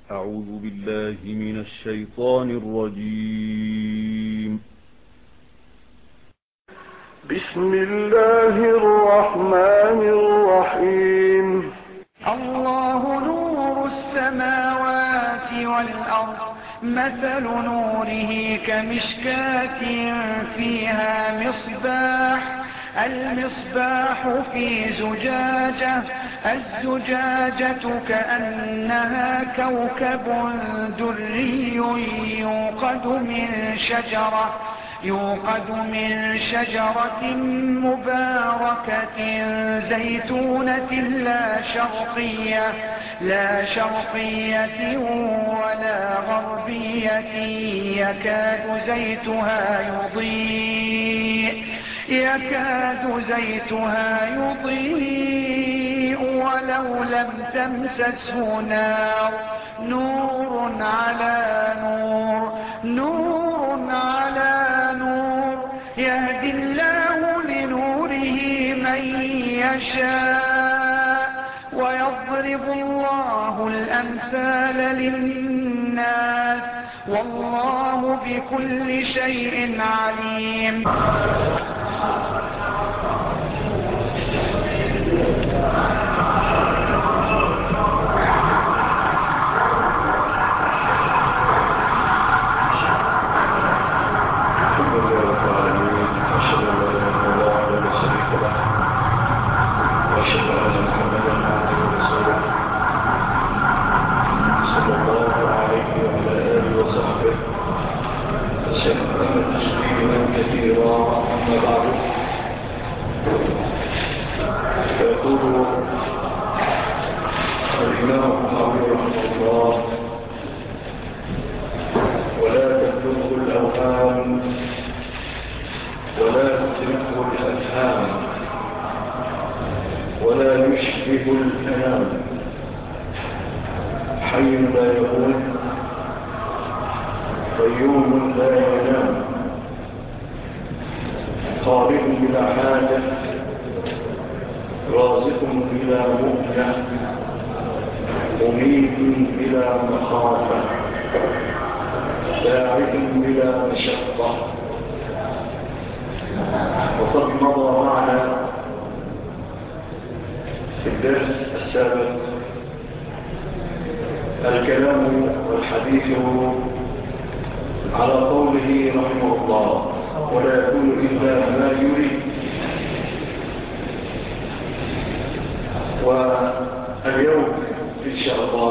أعوذ بالله من الشيطان الرجيم. بسم الله الرحمن الرحيم. الله نور السماوات والأرض، مثل نوره كمشكاة فيها مصباح، المصباح في زجاجة، الزجاجة كأنها كوكب دري يوقد من شجرة مباركة زيتونة لا شرقية ولا غربية، يكاد زيتها يضيء ولو لم تمسسه نار، نور على نور، يهدي الله لنوره من يشاء، ويضرب الله الأمثال للناس، والله بكل شيء عليم. يقول الإمام الطحاوي رحمه الله: ولا تبلغه الأوهام ولا تدركه الأفهام ولا يشبه الأنام، حي لا يموت قيوم لا ينام، قارئ بلا حاجة رازق بلا مؤنة مميت بلا مخافة باعث بلا مشقة. وقد مضى معنا في الدرس السابق الكلام والحديث على قوله رحمه الله: ولا يكون إلا ما يريد. واليوم إن شاء الله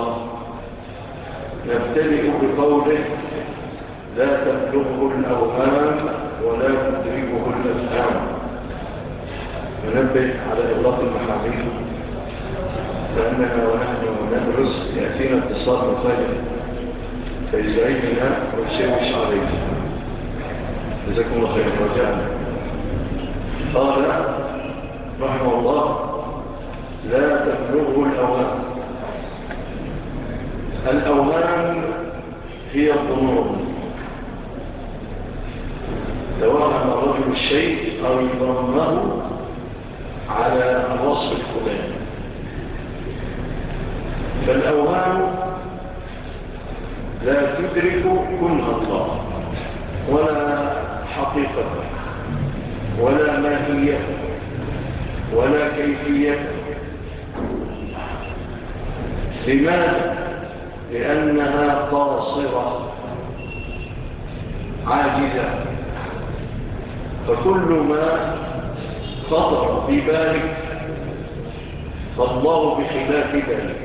نبتدئ بقوله: لا تبلغه الأوهام ولا تدركه الأفهام. ننبه على إغلاق المحامل، لأننا ونحن ندرس يأتينا اتصال مفاجئ فيزعجنا ويشوش علينا. جزاكم الله خير. رجعنا قال رحمه الله: لا تبلغه الأوهام. الأوهام هي الظنون، توهم الرجل الشيء أو يظنه على الوصف الفلاني. فالأوهام لا تدرك كنه الله ولا حقيقته ولا ماهيته ولا كيفيته. لماذا؟ لأنها قاصرة عاجزة، فكل ما خطر ببالك فالله بخلاف ذلك.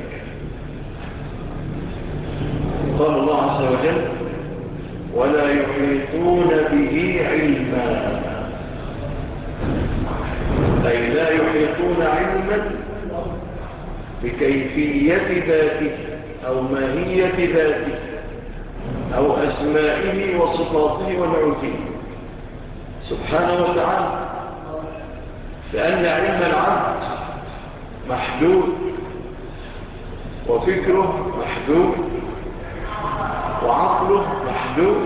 قال الله عز وجل: ولا يحيطون به علما، أي لا يحيطون علما بكيفية ذاته أو ماهية ذاته أو أسمائه وصفاته ونعوته سبحانه وتعالى، لأن علم العبد محدود وفكره محدود وعقله محدود،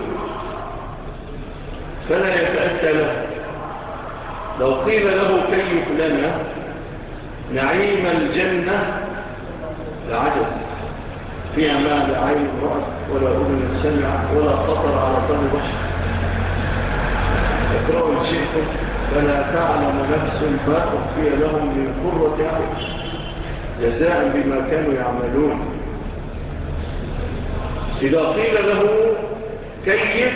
فلا يتأتى له. لو قيل له كيف لنا نعيم الجنة لعجز، فيها ما لا عين رأت ولا أذن سمعت ولا خطر على قلب بشر. اقرأوا إن شئتم فلا تعلم نفس ما أخفي لهم من قرة أعين جزاء بما كانوا يعملون. إذا قيل له كيف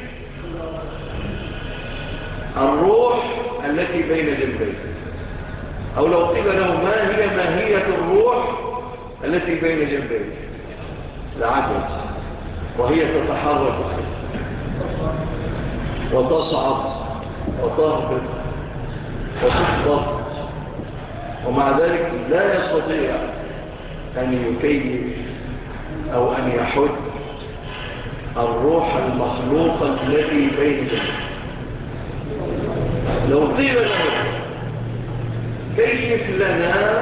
الروح التي بين جنبيه، أو لو قيل له ما هي ماهية الروح التي بين جنبيه لعجز، وهي تتحرك وتصعد وتهبط وتخبط، ومع ذلك لا يستطيع أن يكيف أو أن يحد الروح المخلوقة التي بين جنبيه. لو قيل له كيف لنا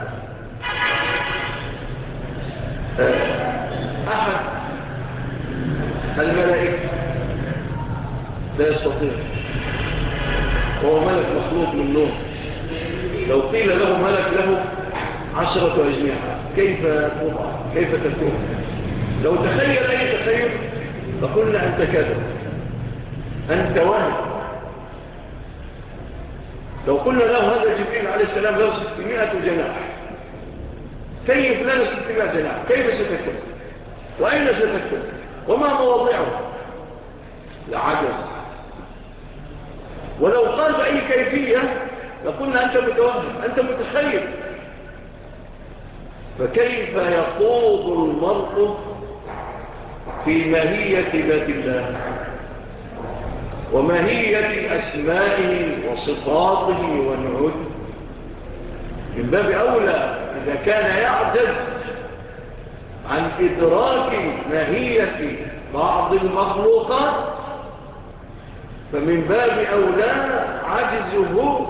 أحد الملائكة، لا يستطيع، وهو ملك مخلوق من نور. لو قيل له ملك له 10 أجنحة كيف تضع، كيف تكون؟ لو تخيل أي تخيل فقلنا أنت كذب، أنت وهم. لو قلنا له هذا جبريل عليه السلام له 600 جناح، كيف لنا 600 جناح؟ كيف ستكون؟ وأين ستكون؟ وما مواضعه؟ لعجز. ولو قال بأي كيفية لقلنا أنت متوهم، أنت متخيل. فكيف يخوض المرء في ماهية ذات الله وماهية أسمائه وصفاته ونعوته؟ من باب أولى إذا كان يعجز عن إدراك ماهية بعض المخلوقات، فمن باب أولى عجزه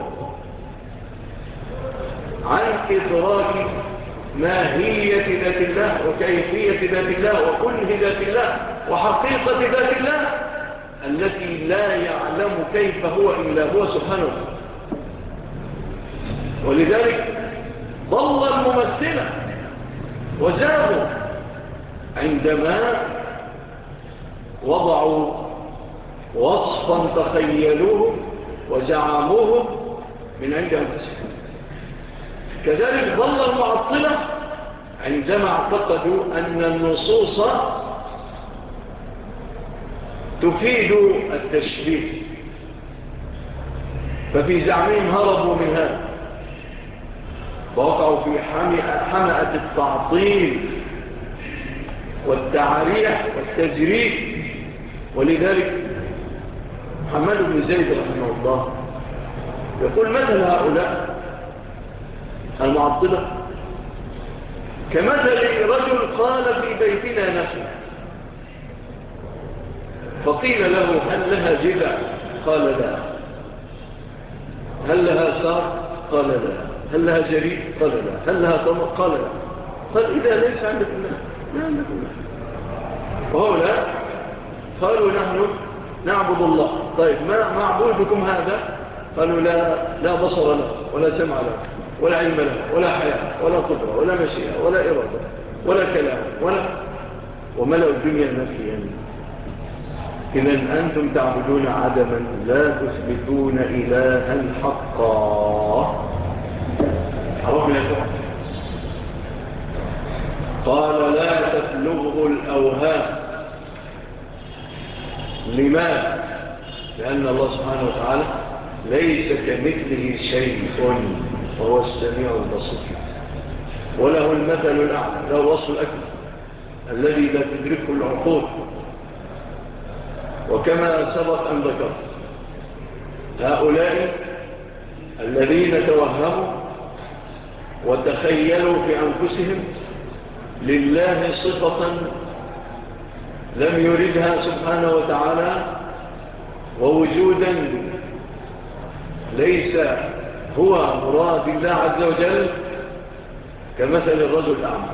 عن إدراك ماهية ذات الله وكيفية ذات الله وكله ذات الله وحقيقة ذات الله التي لا يعلم كيف هو إلا هو سبحانه. ولذلك ضل الممثلة وزاغوا عندما وضعوا وصفا تخيلوه وزعموه من عند أنفسهم. كذلك ضل المعطلة عندما اعتقدوا أن النصوص تفيد التشبيه، ففي زعمهم هربوا من هذا ووقعوا في حمأة التعطيل والتعريح والتجريح. ولذلك محمد بن زيد رحمه الله يقول مثل هؤلاء المعطلة كمثل رجل قال في بيتنا نحن، فقيل له هل لها جذع؟ قال لا. هل لها ساق؟ قال لا. هل لها جريد؟ قال لا. هل لها طمق؟ قال لا. قال إذا ليس عندك الله لا عندك الله. وهؤلاء قالوا نحن نعبد الله. طيب ما معبودكم هذا؟ قالوا لا بصر له ولا سمع له ولا علم له ولا حياة ولا قدرة ولا مشيئة ولا إرادة ولا كلام وملأ الدنيا نفيا. إذن أنتم تعبدون عدما لا تثبتون إلها حقا. عرفنا يا قال لا تبلغه الأوهام. لماذا؟ لأن الله سبحانه وتعالى ليس كمثله شيء وهو السميع البصير، وله المثل الأعلى، له الوصف الأكبر الذي لا تدركه العقول. وكما سبق أن ذكر هؤلاء الذين توهموا وتخيلوا في أنفسهم لله صفة لم يردها سبحانه وتعالى ووجودا ليس هو مراد الله عز وجل، كمثل الرجل الأعمى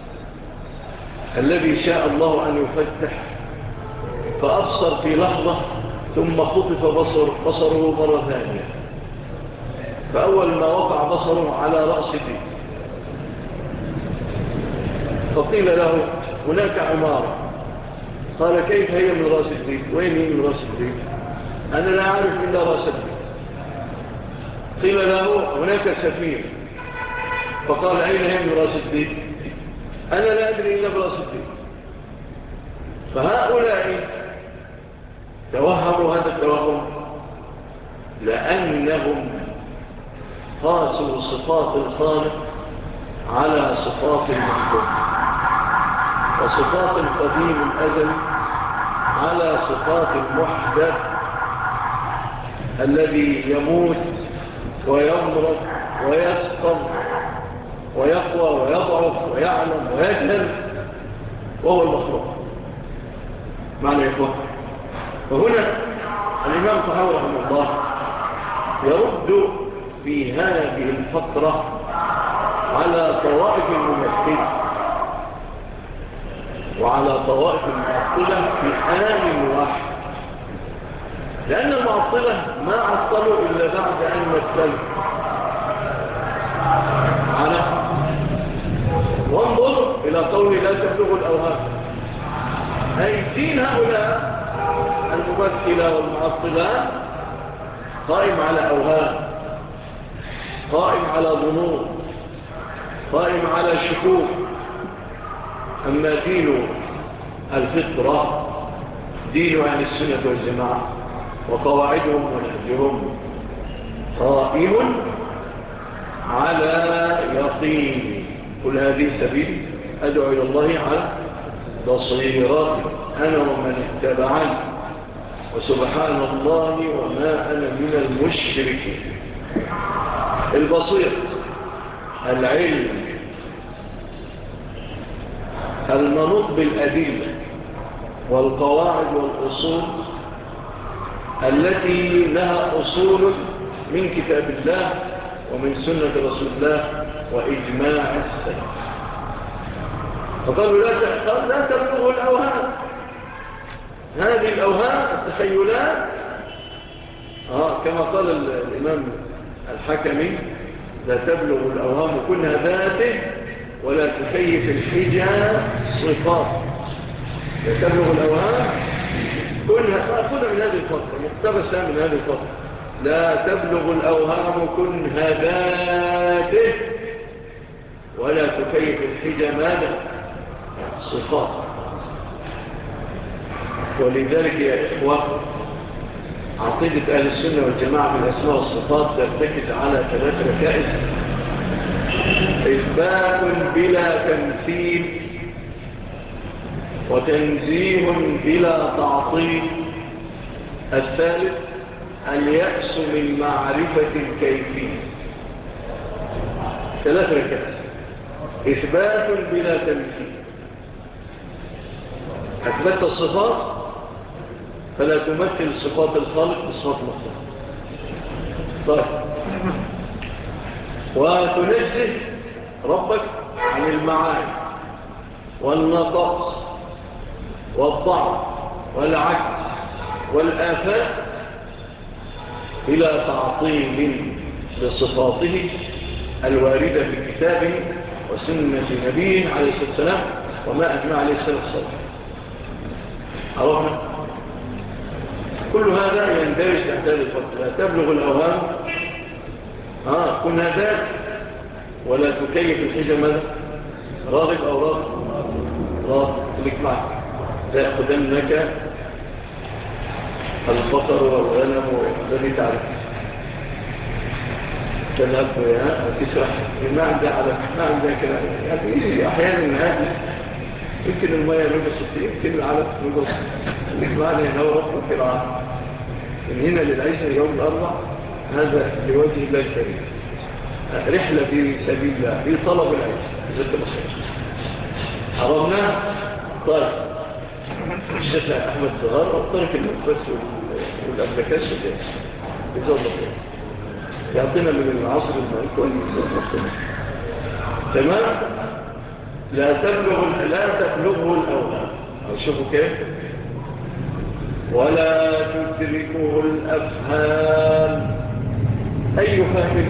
الذي شاء الله أن يفتح فأبصر في لحظة ثم خطف بصره مرة ثانية، فأول ما وقع بصره على رأسه فقيل له هناك عمارة. قال كيف هي من رأس البيت؟ وين هي من رأس البيت؟ أنا لا أعرف إلا رأس البيت. قيل له هناك سفينة. فقال أين هي من رأس البيت؟ أنا لا أدري إلا برأس البيت. فهؤلاء توهموا هذا التوهم لأنهم قاسوا صفات الخالق على صفات المخلوق، وصفات القديم الأزلي على صفات المحدث الذي يموت ويمرض ويسقم ويقوى ويضعف ويعلم ويجهل وهو المخلوق. معنى يقوى. فهنا الإمام طحاوي رحمه الله يرد في هذه الفترة على طوائف الممثلة وعلى طوائف المعطلة في آن واحد، لأن المعطلة ما عطلوا إلا بعد أن مثلوا معنا. وانظر إلى قول لا تبلغ الأوهام، أي دين هؤلاء الممثلة والمعطلة قائم على أوهام، قائم على ظنون، قائم على شكوك. أما دين الفطرة دين أهل السنة والجماعة وقواعدهم ونهجهم قائم على يقين. كل هذه سبيل أدعو إلى الله على بصيرات أنا ومن اتبعني وسبحان الله وما أنا من المشركين. البصير، العلم، المنوط بالأدلة والقواعد والأصول التي لها أصول من كتاب الله ومن سنة رسول الله وإجماع السلف. فقالوا لا تبلغوا الأوهام. هذه الأوهام التخيلات كما قال الإمام الحكمي لا تبلغ الأوهام كلها ذاته ولا تكيف الحجة صفات. لا تبلغ الأوهام كلها من هذه الفترة، مقتبسة من هذه الفترة. لا تبلغ الأوهام كلها ذاته ولا تكيف الحجة ماذا؟ صفات. ولذلك يا إخوة عقيدة أهل السنة والجماعة بالأسماء والصفات ترتكز على 3 ركائز: إثبات بلا تمثيل، وتنزيه بلا تعطيل، الثالث اليأس من معرفة الكيفية. 3 ركائز: إثبات بلا تمثيل، أثبت الصفات فلا تمثل صفات الخالق بصفات مختلفة. طيب، وتنزه ربك عن المعاني والنقص والضعف والعكس والآفات إلى تعطيل لصفاته الواردة في كتابه وسنة نبيه عليه الصلاة والسلام وما أجمع عليه السلام والسلام. عرفنا؟ كل هذا يندرج تحت هذه الفترة. لا تبلغ الأوهام كنا ذات ولا تكيف الحجة ماذا؟ راغب أو راغب لك معك لا يأخذنك البقر والغنم الذي تعرف تذهب تسرح ما عندها كلام. يعني أحيانا هذا يمكن المياه نقصت، يمكن العلف نقص. لك معنا هنا وربنا في العالم من هنا للعيشة يوم الأربع. هذا لوجه الله الكريم، رحلة في سبيل الله في طلب العيش زدت مصر. حرمنا طيب الشيخ أحمد صغار والطرف المقبس والأبلكاش يزال الله يعطينا من العصر المالك والمسلم. تمام. لا تبلغه الأوهام. شوفوا كيف. ولا تدركه الأفهام. أي فهم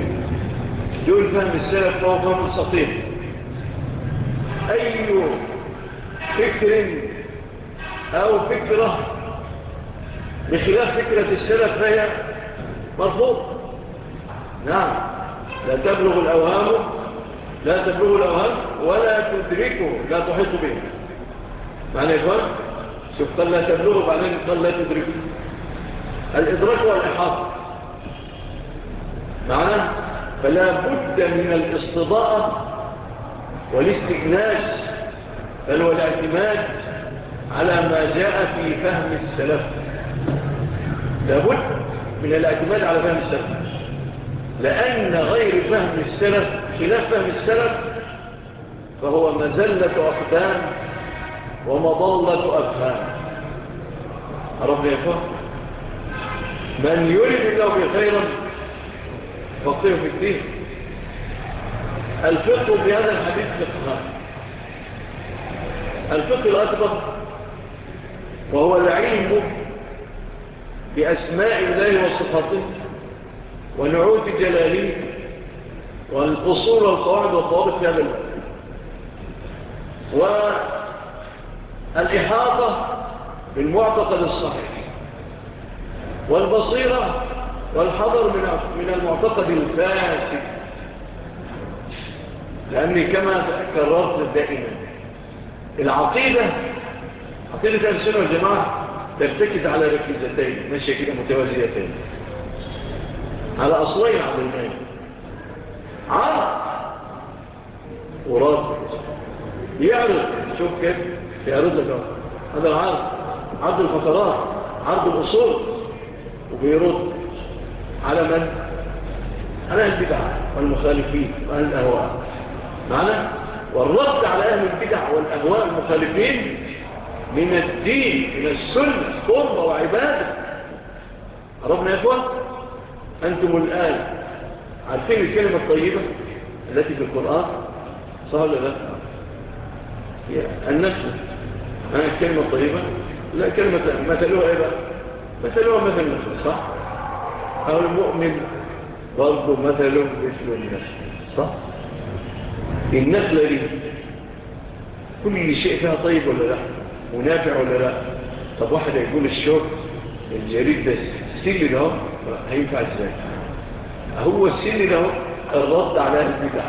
دون فهم السلف فهو فهم سقيم. أي فكر أو فكرة بخلاف فكرة السلف فهي مرفوض. نعم، لا تبلغ الأوهام ولا تدركه، لا تحيط به. معنى يقول شوف، قال لا تبلغه بعدين قال لا تدركه. الإدراك والإحاطة معنى، فلا بد من الاستضاءة والاستئناس، بل والاعتماد على ما جاء في فهم السلف. لا بد من الاعتماد على فهم السلف، لأن غير فهم السلف خلاف فهم السلف فهو مزلة أقدام ومضلة أفهام. عرفنا يا فهم؟ من يريد الله بخيرا فقيه في الدين. الفقه بهذا الحديث فقهان. الفقه الأكبر وهو العلم بأسماء الله وصفاته ونعوت جلاله والأصول والقواعد والضوابط في هذا الباب. والإحاطة بالمعتقد الصحيح والبصيرة والحذر من المعتقد الفاسد. لأني كما كررت دائما العقيدة أهل السنة والجماعة ترتكز على ركيزتين ماشية كده متوازيتين، على أصلين عظيمين: عرض ورد. يعرض، شوف كيف يعرض لك هذا العرض، عرض الفقرات، عرض الأصول، وبيرد على من؟ على البدع والمخالفين وأهل الأهواء. معنى والرد على أهل البدع والأهواء المخالفين من الدين، من السنة، قربة وعبادة. عرفنا يا أخوان؟ أنتم الآن عارفين الكلمة الطيبة التي في القرآن، صح ولا لا؟ النفس الكلمة الطيبة، لا كلمة مثلوها إيه بقى؟ مثلوها مثل النفس، صح؟ أو المؤمن برضو مثله مثل النفس، صح؟ النخلة دي كل شيء فيها طيب ولا لا؟ ونافع ولا لا؟ طب واحد يقول الشوك الجريد ده السن ده هينفع ازاي؟ هو السن ده الرد على اهل البدع،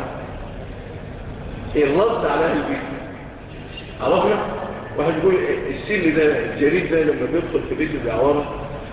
الرد على اهل البدع. عرفنا؟ واحد يقول السن ده الجريد ده لما بيدخل في بيت الدعوارة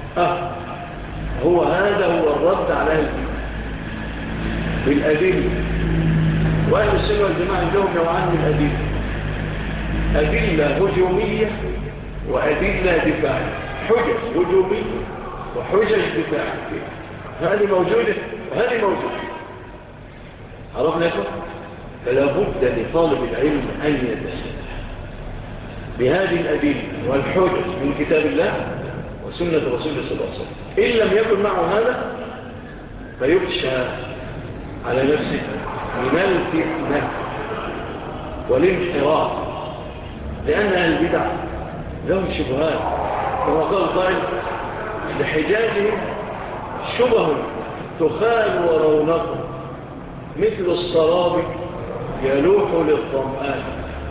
هو هذا هو الرد على اهل البدع بالأدلة. وأهل السنة والجماعة عندهم نوعان من الأدلة: أدلة هجومية وأدلة دفاعية. حجج هجومية وحجج دفاعية، هذه موجودة وهذه موجودة. عرفنا لكم؟ فلا بد لطالب العلم أن يتسلح بهذه الأدلة والحجج من كتاب الله وسنة رسول الله صلى الله عليه وسلم. إن لم يكن معه هذا فيخشى على نفسه من الفتنة والانحراف، لأن أهل البدع لهم شبهات كما قال القائل: لحجاجهم شبه تخال ورونق مثل السراب يلوح للظمآن.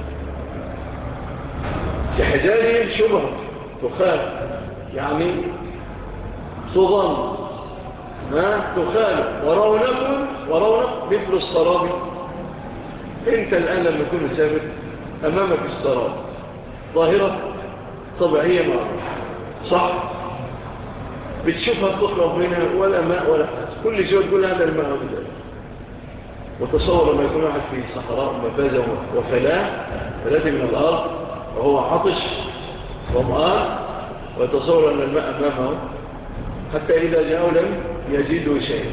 لحجاجهم شبه تخال يعني تظن ما تخال ورونق مثل السراب. انت الآن لما تكون مسافر أمامك السراب، ظاهرة طبيعية معروفة، صح؟ بتشوفها تطلب منها ولا ماء ولا حاجة، كل شيء تقول هذا الماء هذا. وتصور لما يكون واحد في صحراء مفازة فلاة من الأرض وهو عطش ظمآن، ويتصور أن الماء أمامه حتى إذا جاءوا لم يجدوا شيئا.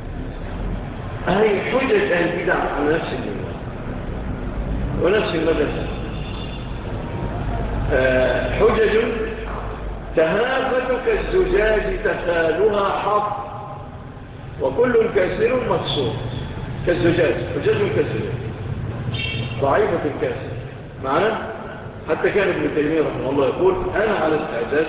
هذه حجة أهل البدع على نفس المدى ونفس المدى. حجج تهافت كالزجاج تخالها حق وكل كاسر مكسور. كالزجاج، حجج كالزجاج ضعيفة الكاسر. معنا حتى كان ابن تيمية رحمه الله يقول: أنا على استعداد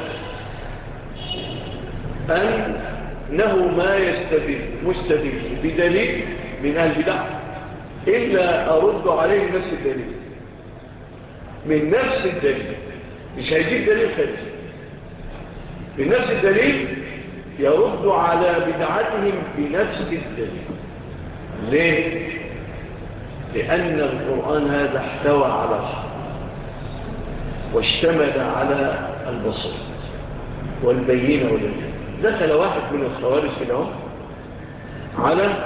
أنه ما مستدل بدليل من أهل البدع إلا أرد عليه نفس الدليل. من نفس الدليل، مش هيجيب دليل خارجي، من نفس الدليل يرد على بدعتهم بنفس الدليل. ليه؟ لأن القرآن هذا احتوى على الحق واشتمل على البصر والبينة والبينة. دخل واحد من الخوارج كده على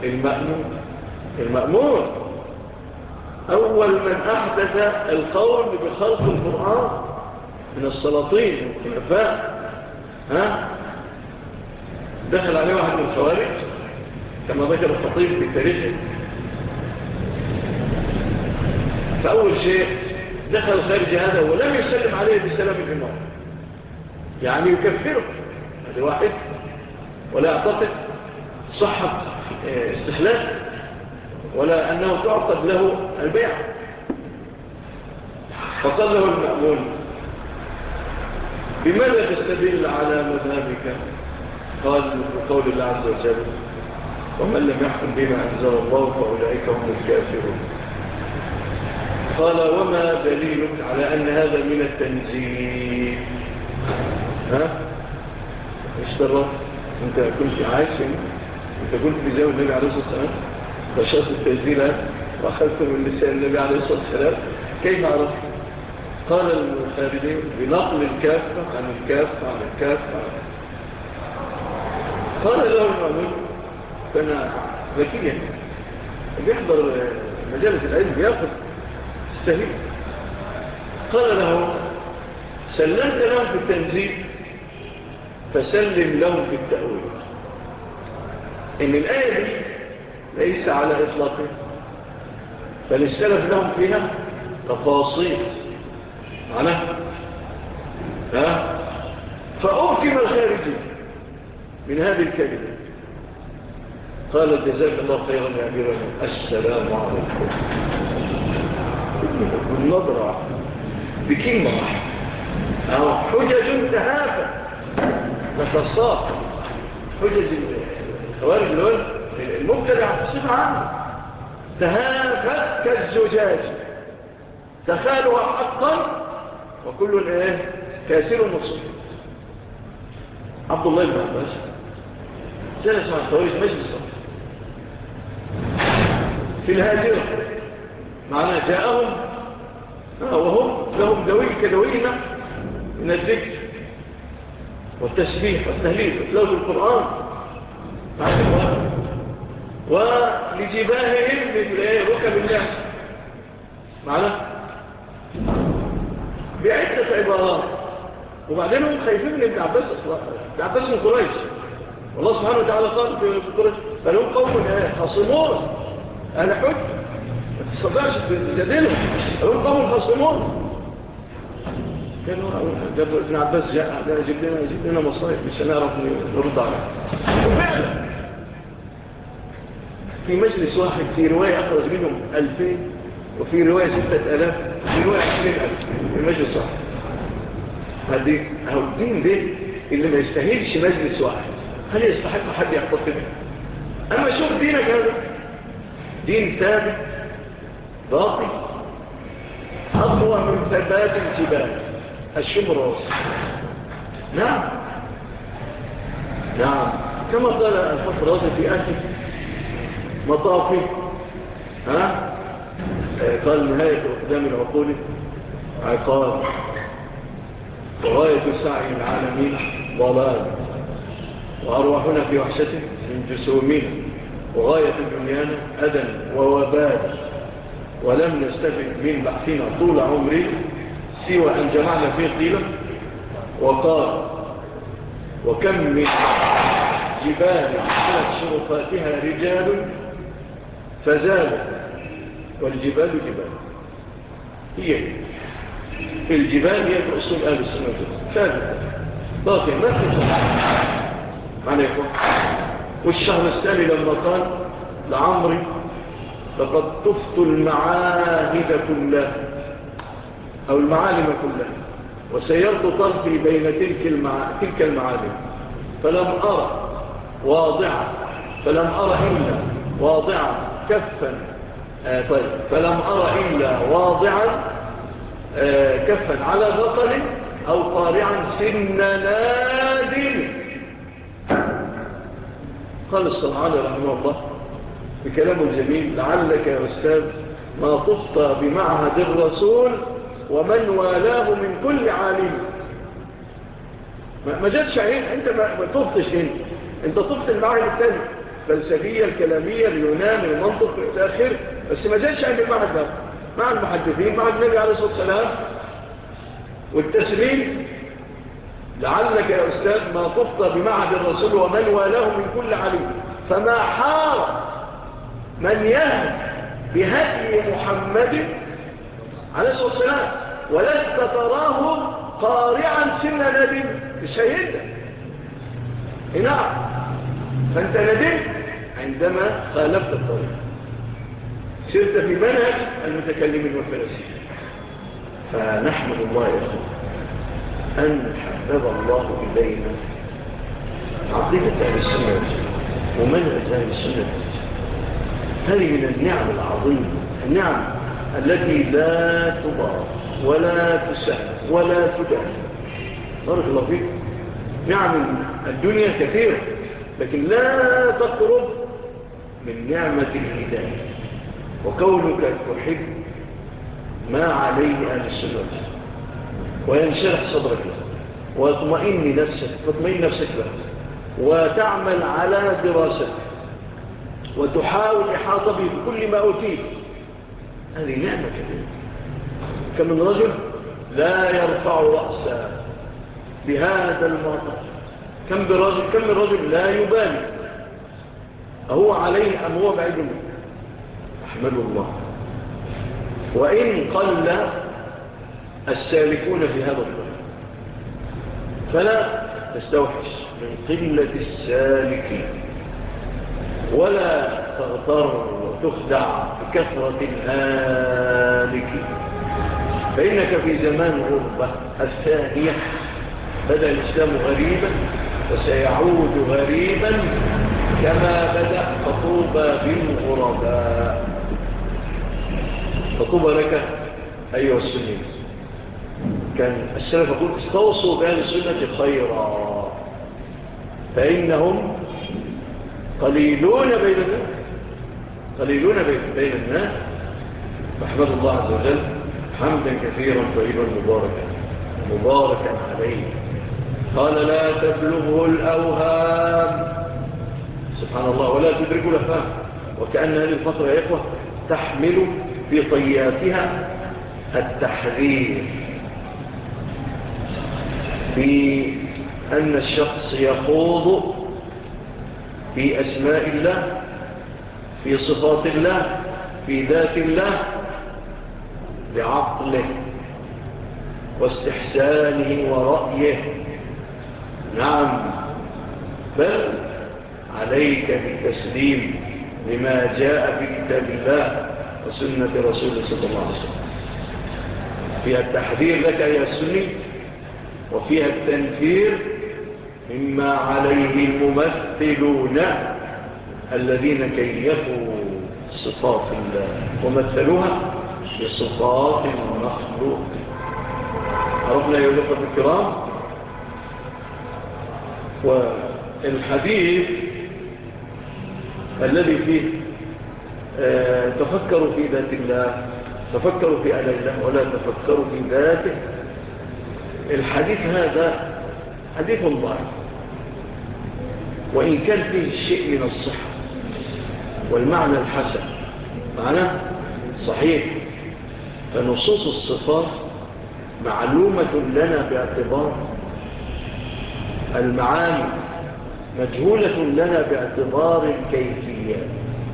المأمون أول من أحدث القول بخلق القرآن من السلاطين والخلفاء. دخل عليه واحد من الخوارج كما ذكر الخطيب في تاريخه. فأول شيء دخل الخارج هذا ولم يسلم عليه بسلام الإمام، يعني يكفره، هذا واحد ولا يعتقد صحة استخلاف ولا أنه تعقد له البيع. فقال له المأمون بماذا تستدل على مذهبك؟ قال بقول الله عز وجل ومن لم يحكم بما أنزل الله فأولئك هم الكافرون. قال وما دليلك على أن هذا من التنزيل؟ اشترط انت كنت عايش انت كنت في زمن النبي عليه الصلاة والسلام بشرت التنزيل وأخذت من لسان النبي عليه الصلاة والسلام كيف عرفت؟ قال الخارجين بنقل الكافة عن الكافة عن الكافة. قال له المؤمن كان ذكيا بيحضر مجالس العلم بيأخذ استهيد. قال له سلمت لهم في التنزيل فسلم لهم في التأويل. إن الآية دي ليس على إطلاقه بل السلف لهم فيها تفاصيل معنى فأركم الخارجي من هذه الكلمة. قال جزاك الله خيرا يا أمير السلام عليكم بالنظرة بكلمة أو حجج تهافت تتصاق حجج الخوارج المبتدع بصفة عامة تهافت كالزجاج تخالها حقا وكل كاسر مصر. عبد الله بن عباس جلس مع الخوارج مجلسا في الهاجرة معناه جاءهم وهم لهم دوي كدوينا من الذكر والتسبيح والتهليل وتلاوة القرآن مع الإخوان ولجباههم مثل ركب الناس معنا بعدة عبارات. وبعدين هم خايفين من ابن عباس أصلا، ابن عباس من قريش والله سبحانه وتعالى قال في قريش فلهم قوم خاصمون أنا حج ما تستطيعش تجادلهم فلهم قوم خاصمون. كانوا جابوا ابن عباس جاء جيب لنا مصائب مش هنعرف نرد عليه. وفعلا في مجلس واحد في رواية أخرج منهم 2000 وفي رواية 6000 وفي رواية 20,000 في مجلس واحد. هذه هو الدين ده اللي ما يستاهلش مجلس واحد هل يستحق حد يعتقده؟ أما شوف دينك هذا دين ثابت باطل أقوى من ثبات الجبال الشمر. نعم كما قال الفخر راسي في آخر مطافي قال نهاية أقدام العقول عقاب وغاية سعي العالمين ضلال وأرواحنا في وحشته من جسومنا وغاية دنيانا أدم ووبال ولم نستفد من بحثنا طول عمري سوى أن جمعنا فيه قيلة وقال وكم من جبال كانت شرفاتها رجال فزالوا والجبال جبال. هي الجبال هي أصول أهل السنة ثابتة باقي ما تنسى عليكم. والشهر الثاني لما قال لعمري لقد طفت المعاهد كلها أو المعالم كلها وسيرت طرفي بين تلك المعالم فلم أرى إلا واضعا كفا فلم أرى إلا واضعا كفا على بطل أو قارعا سن نادل. قال الصنعاني رحمه الله بكلامه الجميل: لعلك يا أستاذ ما طفت بمعهد الرسول ومن والاه من كل عالم. ما جاتش عين، انت ما طفتش هنا، انت طفت المعهد الثاني، الفلسفية الكلامية اليونان المنطق الآخر، بس ما جاتش عين المعهد ده مع المحدثين مع النبي عليه الصلاة والسلام والتسليم. لعلك يا أستاذ ما طفت بمعهد الرسول ومن والاه من كل عالم، فما حار من يهد بهدي محمد عليه الصلاة والسلام ولست تراه قارعا سن ندم. الشهيد نعم، فأنت ندم عندما خالفت الطريق، سرت في منهج المتكلمين والفلاسفة. فنحمد الله يا أخوة أن حبب الله إلينا عقيدة أهل السنة ومنهج أهل السنة. هذه من النعم العظيمة، النعم التي لا تضار ولا تسهل ولا تدعم. بارك الله فيك. نعم الدنيا كثيرة لكن لا تقرب من نعمة الهداية، وكونك تحب ما عليه أهل السنة وينشرح صدرك وتطمئن نفسك له وتعمل على دراسته وتحاول إحاطة به بكل ما أوتيه، هذه نعمة كبيرة. كم من رجل لا يرفع رأسه بهذا المعطى، كم من رجل لا يبالي أهو عليه أم هو بعيد منه. أحمد الله. وإن قل السالكون في هذا الطريق فلا تستوحش من قلة السالكين، ولا تغتر وتخدع بكثرة الهالكين، فإنك في زمان غربة الثانية بدأ الإسلام غريبا وسيعود غريبا كما بدأ، فطوبى بالغرباء. فطوبى لك أيها السنين. كان السلف يقول: استوصوا بأهل السنة خيرا فإنهم قليلون بين الناس. فاحمد الله عز وجل حمدا كثيرا طيبا مباركا عليه. قال: لا تبلغه الأوهام، سبحان الله، ولا تدركه الأفهام. وكأن هذه الفترة يا إخوة تحمل في طياتها التحذير في أن الشخص يخوض في أسماء الله، في صفات الله، في ذات الله، بعقله واستحسانه ورأيه. نعم، بل عليك بالتسليم لما جاء في كتاب الله وسنة رسوله صلى الله عليه وسلم. فيها التحذير لك يا السني، وفيها التنفير مما عليه الممثلون الذين كيفوا صفات الله ومثلوها بصفات المخلوق. عرفنا يا أيها الكرام. والحديث الذي فيه تفكروا في ذات الله، تفكروا في آلاء الله ولا تفكروا في ذاته، الحديث هذا حديث ضعيف، وإن كان فيه شيء من الصحة والمعنى الحسن، معنى صحيح. فنصوص الصفات معلومة لنا باعتبار المعاني، مجهولة لنا باعتبار الكيفيات.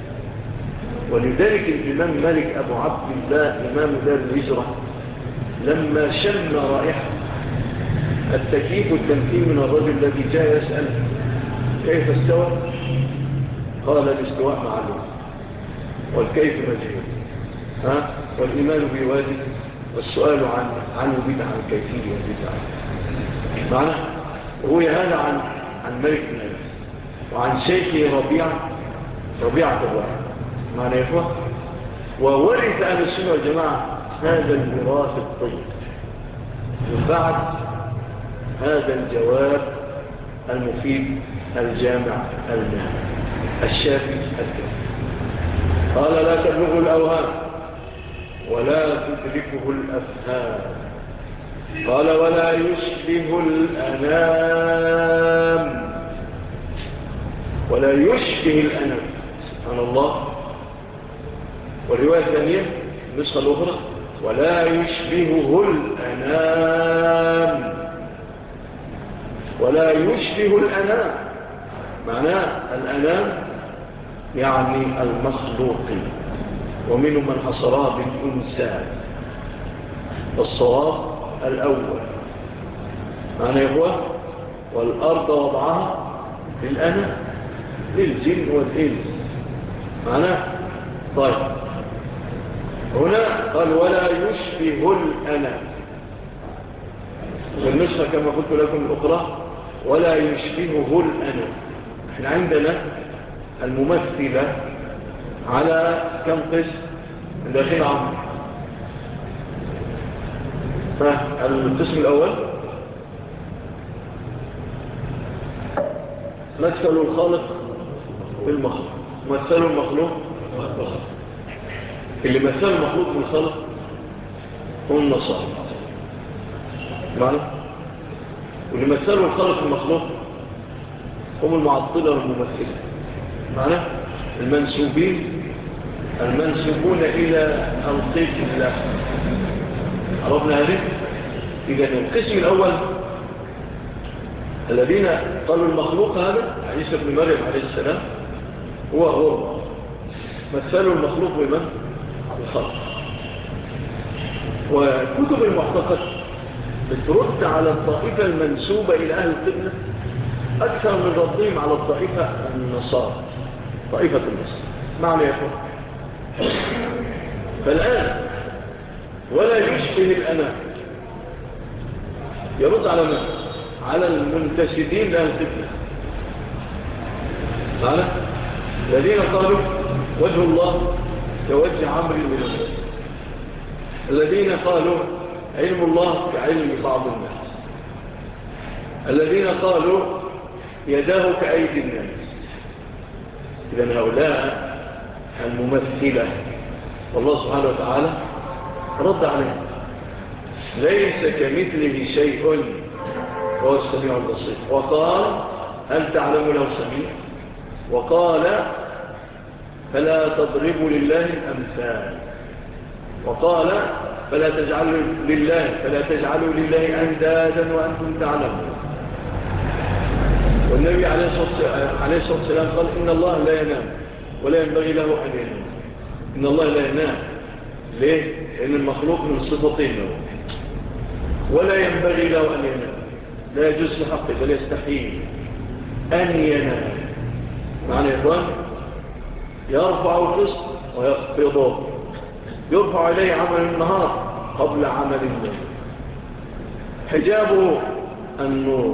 ولذلك الإمام مالك أبو عبد الله إمام دار الهجرة لما شم رائحة التكييف والتمثيل من الرجل الذي جاء يسأل كيف استوى، قال: الاستواء معلوم والكيف مجهول، والإيمان بواجب والسؤال عنه بدعة، الكيفية بدعة. معنى هو هذا عن ملك بن أنس وعن شيخه ربيعة الرأي، معنى يا إخوة. وورث أهل السنة والجماعة هذا الميراث الطيب وبعد هذا الجواب المفيد الجامع المعنى الشافي الكافي. قال لا تبلغ الأوهام ولا تدركه الأفهام. قال ولا يشبه الأنام ولا يشبه الأنام سبحان الله. والرواية الثانية النسخة الأخرى ولا يشبهه الأنام ولا يشبه الأنام. معناه الأنام يعني المخلوقين، ومنهم من حصرها بالإنسان. الصواب الأول معنى هو والأرض وضعها للأنام للجن والإنس معناه. طيب هنا قال ولا يشبه الأنام. والنسخة كما قلت لكم الأخرى ولا يشبهه الأنام. احنا عندنا الممثلة على كم قسم الأخير عمر. القسم الأول مثل الخالق بالمخلوق، مثل المخلوق بالخالق. اللي مثل المخلوق بالخالق هم النصارى معنى، واللي مثلوا الخالق بالمخلوق هم المعطلة والممثلة معنى، المنسوبون إلى القبلة. عرفنا هذه؟ إذن القسم الأول الذين قالوا المخلوق هذا عيسى بن مريم عليه السلام هو مثلوا المخلوق بمن؟ الخلق. وكتب المعتقد بترد على الطائفة المنسوبة إلى أهل القبلة أكثر من ردهم على الطائفة النصارى، طائفة النصارى معنى يقول. فالآن ولا يشبه الأنام يرد على من؟ على المنتسبين لأهل القبلة معنى الذين قالوا وجه الله كوجه عمرو بن العاص، الذين قالوا علم الله كعلم بعض الناس، الذين قالوا يداه كأيدي الناس. إذن هؤلاء الممثلة والله سبحانه وتعالى رد عليه ليس كمثله شيء وهو السميع البصير. وقال هل تعلم له سميع؟ وقال فلا تضربوا لله الأمثال. وقال فلا تجعلوا لله أندادا وأنتم تعلمون. والنبي عليه الصلاة والسلام قال إن الله لا ينام ولا ينبغي له أن ينام. إن الله لا ينام ليه؟ لأن المخلوق من صفتين له ولا ينبغي له أن ينام، لا يجوز لحقه بل يستحيل أن ينام. معنى يقول يرفع القسط ويخفضه، يرفع إليه عمل النهار قبل عمل الليل، حجابه النور.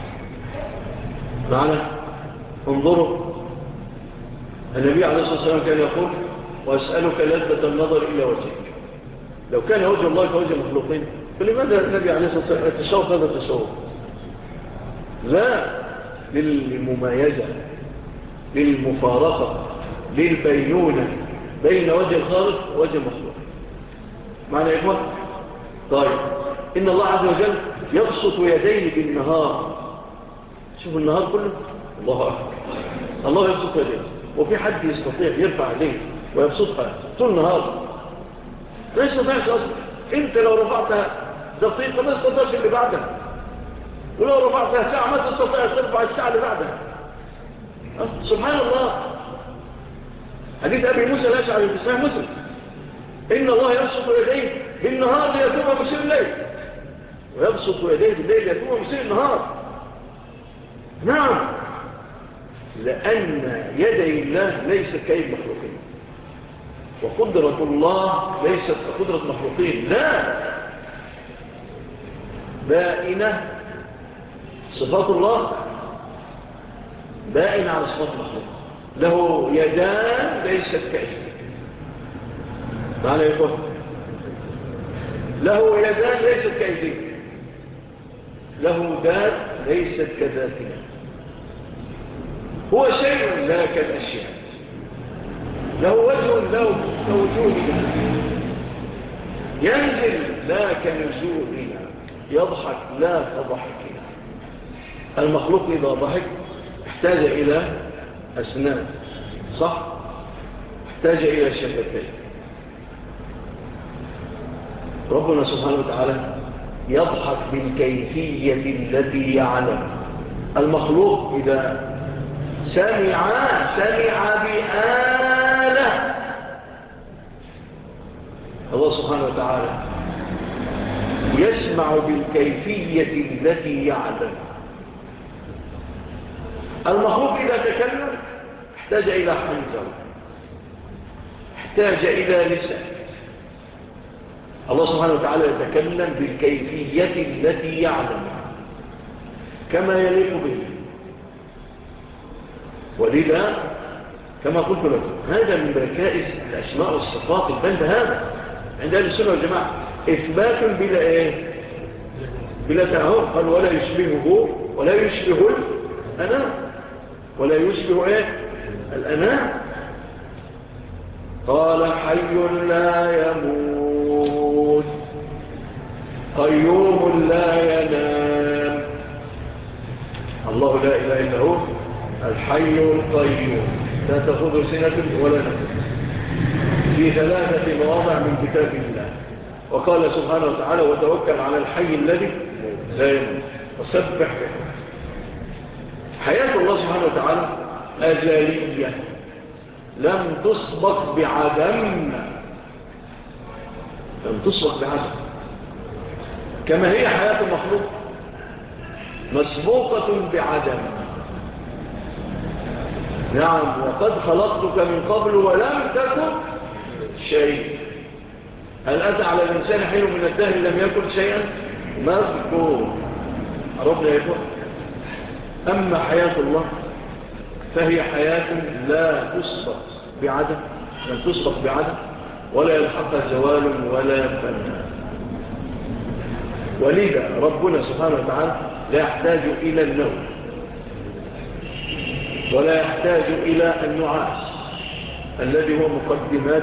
معنى انظروا النبي عليه الصلاة والسلام كان يقول وأسألك لذة النظر إلى وجهك. لو كان وجه الله كوجه المخلوقين فلماذا النبي عليه الصلاة والسلام يتشوف هذا التشوف؟ لا، للممايزة، للمفارقة، للبينونة بين وجه الخالق ووجه المخلوق. معنى يا إخوة؟ طيب إن الله عز وجل يبسط يديه بالنهار. شوف النهار كله الله أكبر، الله يبسط يديه. وفي حد يستطيع يرفع يديه ويبسطها طول النهار؟ لا يستطيعش أصلا. انت لو رفعتها دقيقة ما تستطيعش اللي بعدها، ولو رفعتها ساعة ما تستطيع ترفع الساعة اللي بعدها. سبحان الله. حديث أبي موسى الأشعري في صحيح مسلم إن الله يبسط يديه بالنهار ليتوب مسير الليل، ويبسط يديه بالليل ليتوب مسير النهار. نعم، لأن يدي الله ليست كأيد مخلوقين، وقدرة الله ليست كقدرة مخلوقين، لا، بائنة. صفات الله بائنة على صفات المخلوق. له يدان ليست كأيد. معنى يقول له يدان ليست كأيديه، له ذات ليست كذاتنا، هو شيء لا كالأشياء، له وجه لا كوجودنا، ينزل لا كنزولنا، يضحك لا كضحكنا. المخلوق إذا ضحك احتاج إلى أسنان، صح؟ احتاج إلى شفتين. ربنا سبحانه وتعالى يضحك بالكيفية التي يعلم. المخلوق إذا سمع بآلة، الله سبحانه وتعالى يسمع بالكيفية التي يعلم. المخلوق إذا تكلم احتاج إلى حنجر، احتاج إلى لسان. الله سبحانه وتعالى يتكلم بالكيفية التي يعلم كما يليق به. ولذا كما قلت لكم هذا من ركائز الأسماء والصفات البند هذا عند أهل السنة والجماعة إثبات بلا إيه؟ بلا تعهد. قال ولا يشبهه ولا يشبه الأنام، ولا يشبه إيه؟ الأنام. قال حي لا يموت قيوم لا ينام. الله لا إله إلا هو الحي القيوم لا تأخذه سنة ولا نوم، في 3 مواضع من كتاب الله. وقال سبحانه وتعالى وتوكل على الحي الذي لا يموت وسبح به. حياة الله سبحانه وتعالى أزلية لم تسبق بعدم، لم تسبق بعدم، كما هي حياة المخلوق مسبوقة بعدم. نعم وقد خلقتك من قبل ولم تكن شيء. هل أتى على الإنسان حين من الدهر لم يكن شيئا مذكور؟ عرفنا يكون. أما حياة الله فهي حياة لا تسبق بعدم، لم تسبق بعدم ولا يلحقها زوال ولا فناء. ولذا ربنا سبحانه وتعالى لا يحتاج إلى النوم ولا يحتاج إلى النعاس الذي هو مقدمات،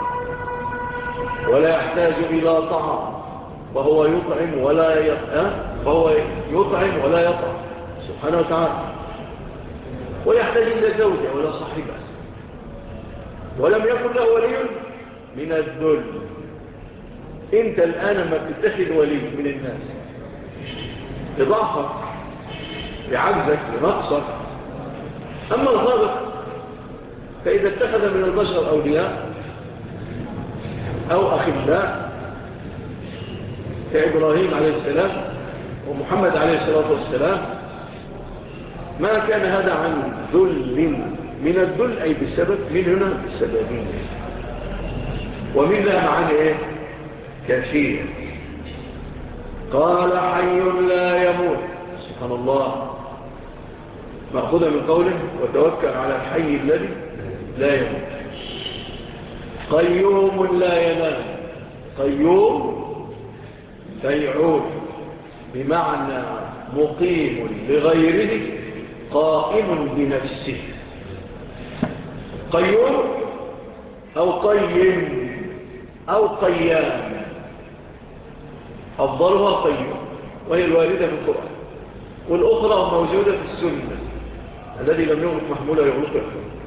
ولا يحتاج إلى طعام وهو يطعم ولا يطعم، فهو يطعم ولا يطعم سبحانه وتعالى، ولا يحتاج إلى زوجة ولا صاحبة، ولم يكن له ولي من الذل. انت الآن ما بتتخذ ولي من الناس لضعفك لعجزك لنقصك. أما الخالق فإذا اتخذ من البشر أولياء أو أخلاء كإبراهيم عليه السلام ومحمد عليه الصلاة والسلام ما كان هذا عن ذل، من الذل أي بسبب، من هنا بسببين، ومن لها معاني إيه؟ كثير. قال حي لا يموت، سبحان الله، مأخوذة من قوله وتوكل على الحي الذي لا يموت. قيوم لا ينام، قيوم فيعود بمعنى مقيم لغيره قائم بنفسه. قيوم أو قيم أو قيام، أفضلها قيوم وهي الواردة في القرآن، والأخرى موجودة في السنة الذي لم يغلق محمولة يغلقه.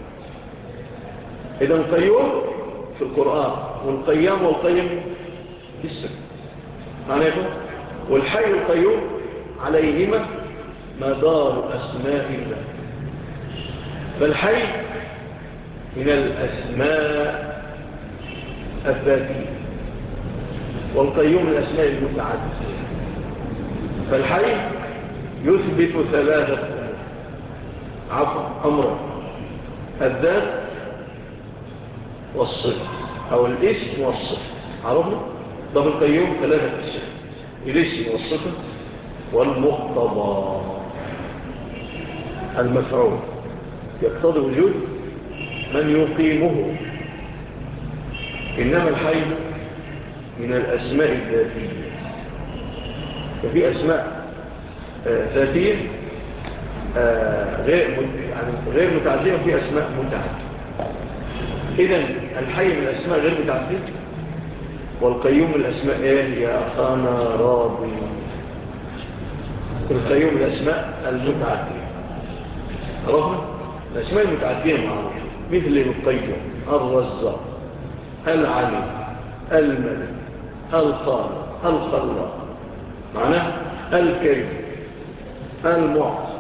إذن قيوم في القرآن والقيام والقيم في السنة معناته، والحي القيوم عليهما مدار أسماء الله. فالحي من الأسماء الذاتية والقيوم من الأسماء المتعددة. فالحي يثبت 3 أمر: الذات والصفة أو الاسم والصفة. عرفنا؟ طب القيوم 3 أشياء: الاسم والصفة والمقتضى. المفعول يقتضي وجود من يقيمه، إنما الحي من الأسماء الذاتية. ففي أسماء ذاتية غير متعدية، وفي أسماء متعدية. إذن الحي من الأسماء غير متعدية، والقيوم من الأسماء إيه يا أخانا راضي؟ القيوم من الأسماء المتعدية. عرفنا؟ الأسماء المتعدية معروفة، مثل القيوم، الرزاق، العليم، الملك، الخالق، الخلاق، معناه الكريم، المعطي.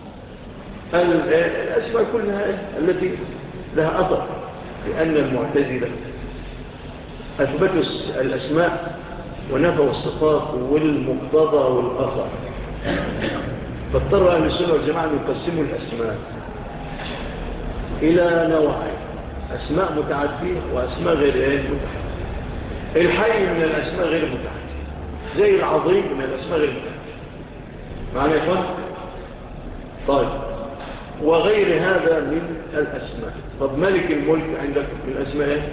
الأسماء كلها التي لها أثر، لأن المعتزلة أثبتوا الأسماء ونفوا الصفات والمقتضى والأثر، فاضطر أهل السنة والجماعة أن يقسموا الأسماء إلى نوعين: أسماء متعدية وأسماء غير متعدية. الحي من الأسماء غير متعدية، زي العظيم من الأسماء غير متعدية. معنى يفهم؟ طيب، وغير هذا من الأسماء. طب ملك الملك عندك من الأسماء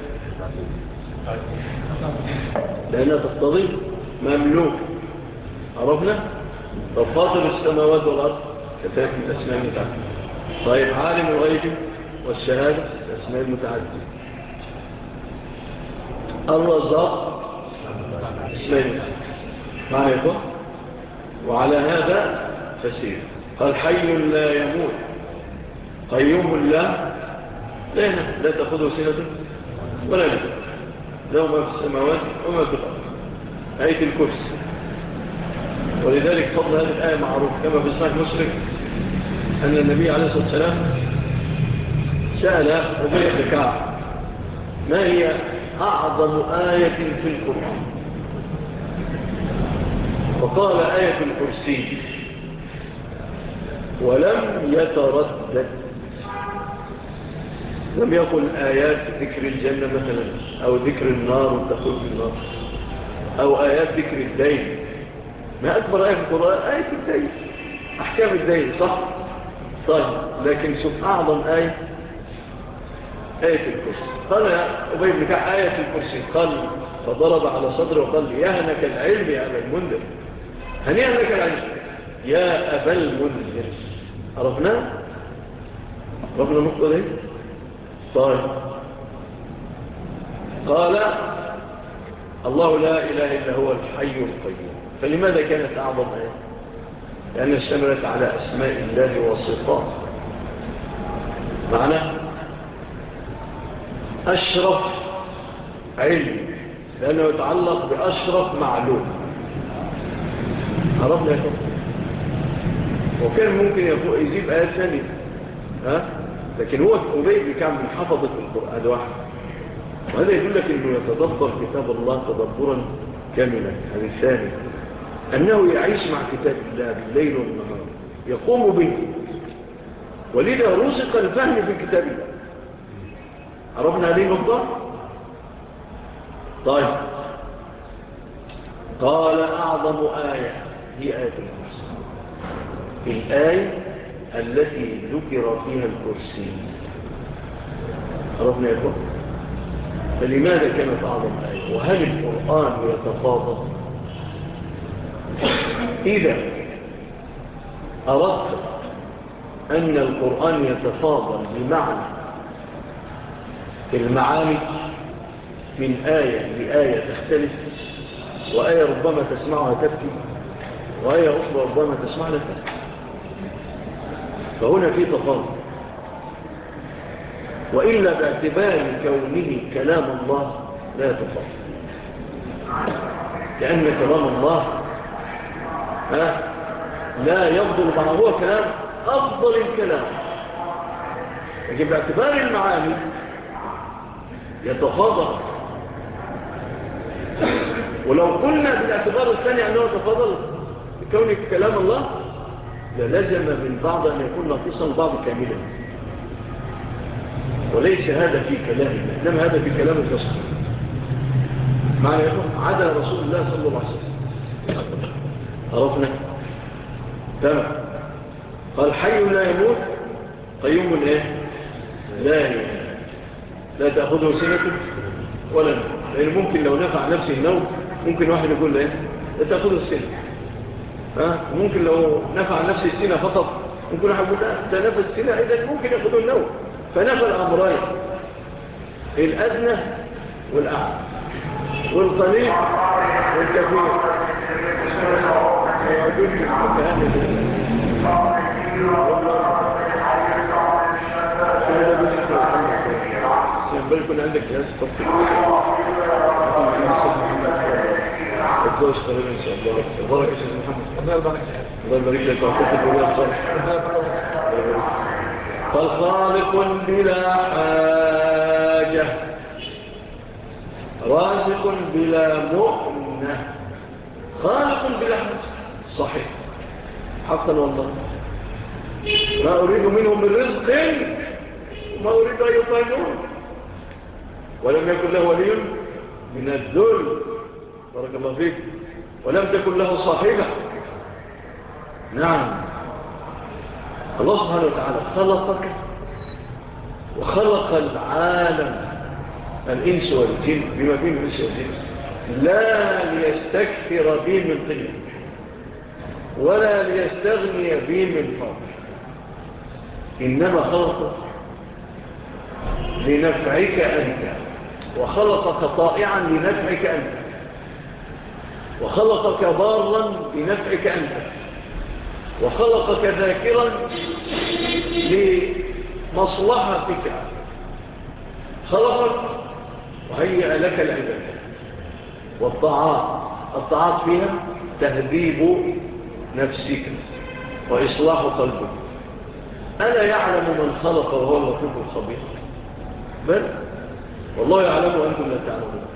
لأنها تقتضي مملوك. عرفنا؟ طب فاطر السماوات والأرض كذلك من الأسماء المتعدية. طيب عالم الغيب والشهادة الأسماء المتعدية. الرزاق اسماء المتعدية. معنى يقول وعلى هذا فسير. قال حي لا يموت، قيوم لا تأخذه سنة ولا نوم، له ما في السماوات وما في الأرض. آية الكرسي. ولذلك فضل هذه الآية معروف كما في صحيح مسلم أن النبي عليه الصلاة والسلام سأل أبي بن كعب ما هي أعظم آية في القرآن؟ فقال آية الكرسي، ولم يتردد. لم يقل آيات ذكر الجنة مثلا، أو ذكر النار والدخول في النار، أو آيات ذكر الدين. ما أكبر آية في القرآن آية الدين، أحكام الدين، صح؟ طيب، لكن أعظم آية الكرسي. قال أبي بن كعب آية الكرسي، قال فضرب على صدره وقال يهنك العلم يا أبا المنذر. هنيهنك العلم يا أبا المنذر. عرفنا النقطة دي؟ طيب، قال الله لا إله إلا هو الحي القيوم. فلماذا كانت أعظم آية؟ لأن اشتملت على أسماء الله وصفاته. معنى أشرف علم، لأنه يتعلق بأشرف معلوم. عرفنا يا كم؟ وكان ممكن يزيد آيات ثانية، لكن هو أبي بن كعب من حفظة القرآن واحد. وهذا يقول لك أنه يتدبر كتاب الله تدبرا كاملا. هذا الثاني أنه يعيش مع كتاب الله بالليل والنهار، يقوم به، ولذا رزق الفهم في كتاب الله. عرفنا هذه النقطة؟ طيب، قال أعظم آية هي آية الكرسي، الآية التي ذكر فيها الكرسي. عرفنا يا أخوة؟ فلماذا كانت أعظم آية؟ وهل القرآن يتفاضل؟ إذا أردت أن القرآن يتفاضل بمعنى المعاني من آية لآية تختلف، وآية ربما تسمعها تبكي، وآية أخرى ربما تسمعها تبكي، فهنا في تفاضل. وإلا باعتبار كونه كلام الله لا تفاضل، لأن كلام الله لا يفضل معه، هو كلام أفضل الكلام، لكن باعتبار المعاني يتفاضل. ولو قلنا بالاعتبار الثاني أنه يتفاضل بكونه كلام الله للزم من بعض أن يكون ناقصا بعض كاملا، وليس هذا في كلام الله، إنما هذا في كلام البشر. معنى يقول عدا رسول الله صلى الله عليه وسلم. عرفنا؟ تمام. قال حي لا يموت، قيوم لا يموت، لا تأخذه سنة ولا نوم. لأن ممكن لو نفع نفسه النوم ممكن واحد يقول له تأخذ السنة، ممكن لو نفع نفسه السنة فقط ممكن واحد يقول لا ده نفى السنة إذن ممكن يأخذوا النوم. فنفى الأمرين الأدنى والأعلى والقليل والكثير. بالكم عندك جهاز تطبيق الزوج قريبا إن شاء الله. بارك يا شيخ محمد. الله يبارك لك وعطيك الدنيا الصالح. فالخالق بلا حاجة رازق بلا مؤنة. خالق بلا حاجة صحيح حقا والله. ما أريد منهم من رزق وما أريد أن يطعمون ولم يكن له ولي من الذل. بارك الله فيك. ولم تكن له صاحبة. نعم الله سبحانه وتعالى خلقك وخلق العالم الإنس والجن بما فيه الإنس والجن لا ليستكثر به من قلة ولا ليستغني به من فضل، إنما خلقك لنفعك أنت، وخلقك طائعا لنفعك أنت، وخلقك بارا لنفعك أنت، وخلقك ذاكرا لمصلحتك. خلقك وهيئ لك العبادة والطاعات فيها تهذيب نفسك وإصلاح قلبك. ألا يعلم من خلق وهو اللطيف الخبير؟ بل والله يعلم وأنتم لا تعلمون.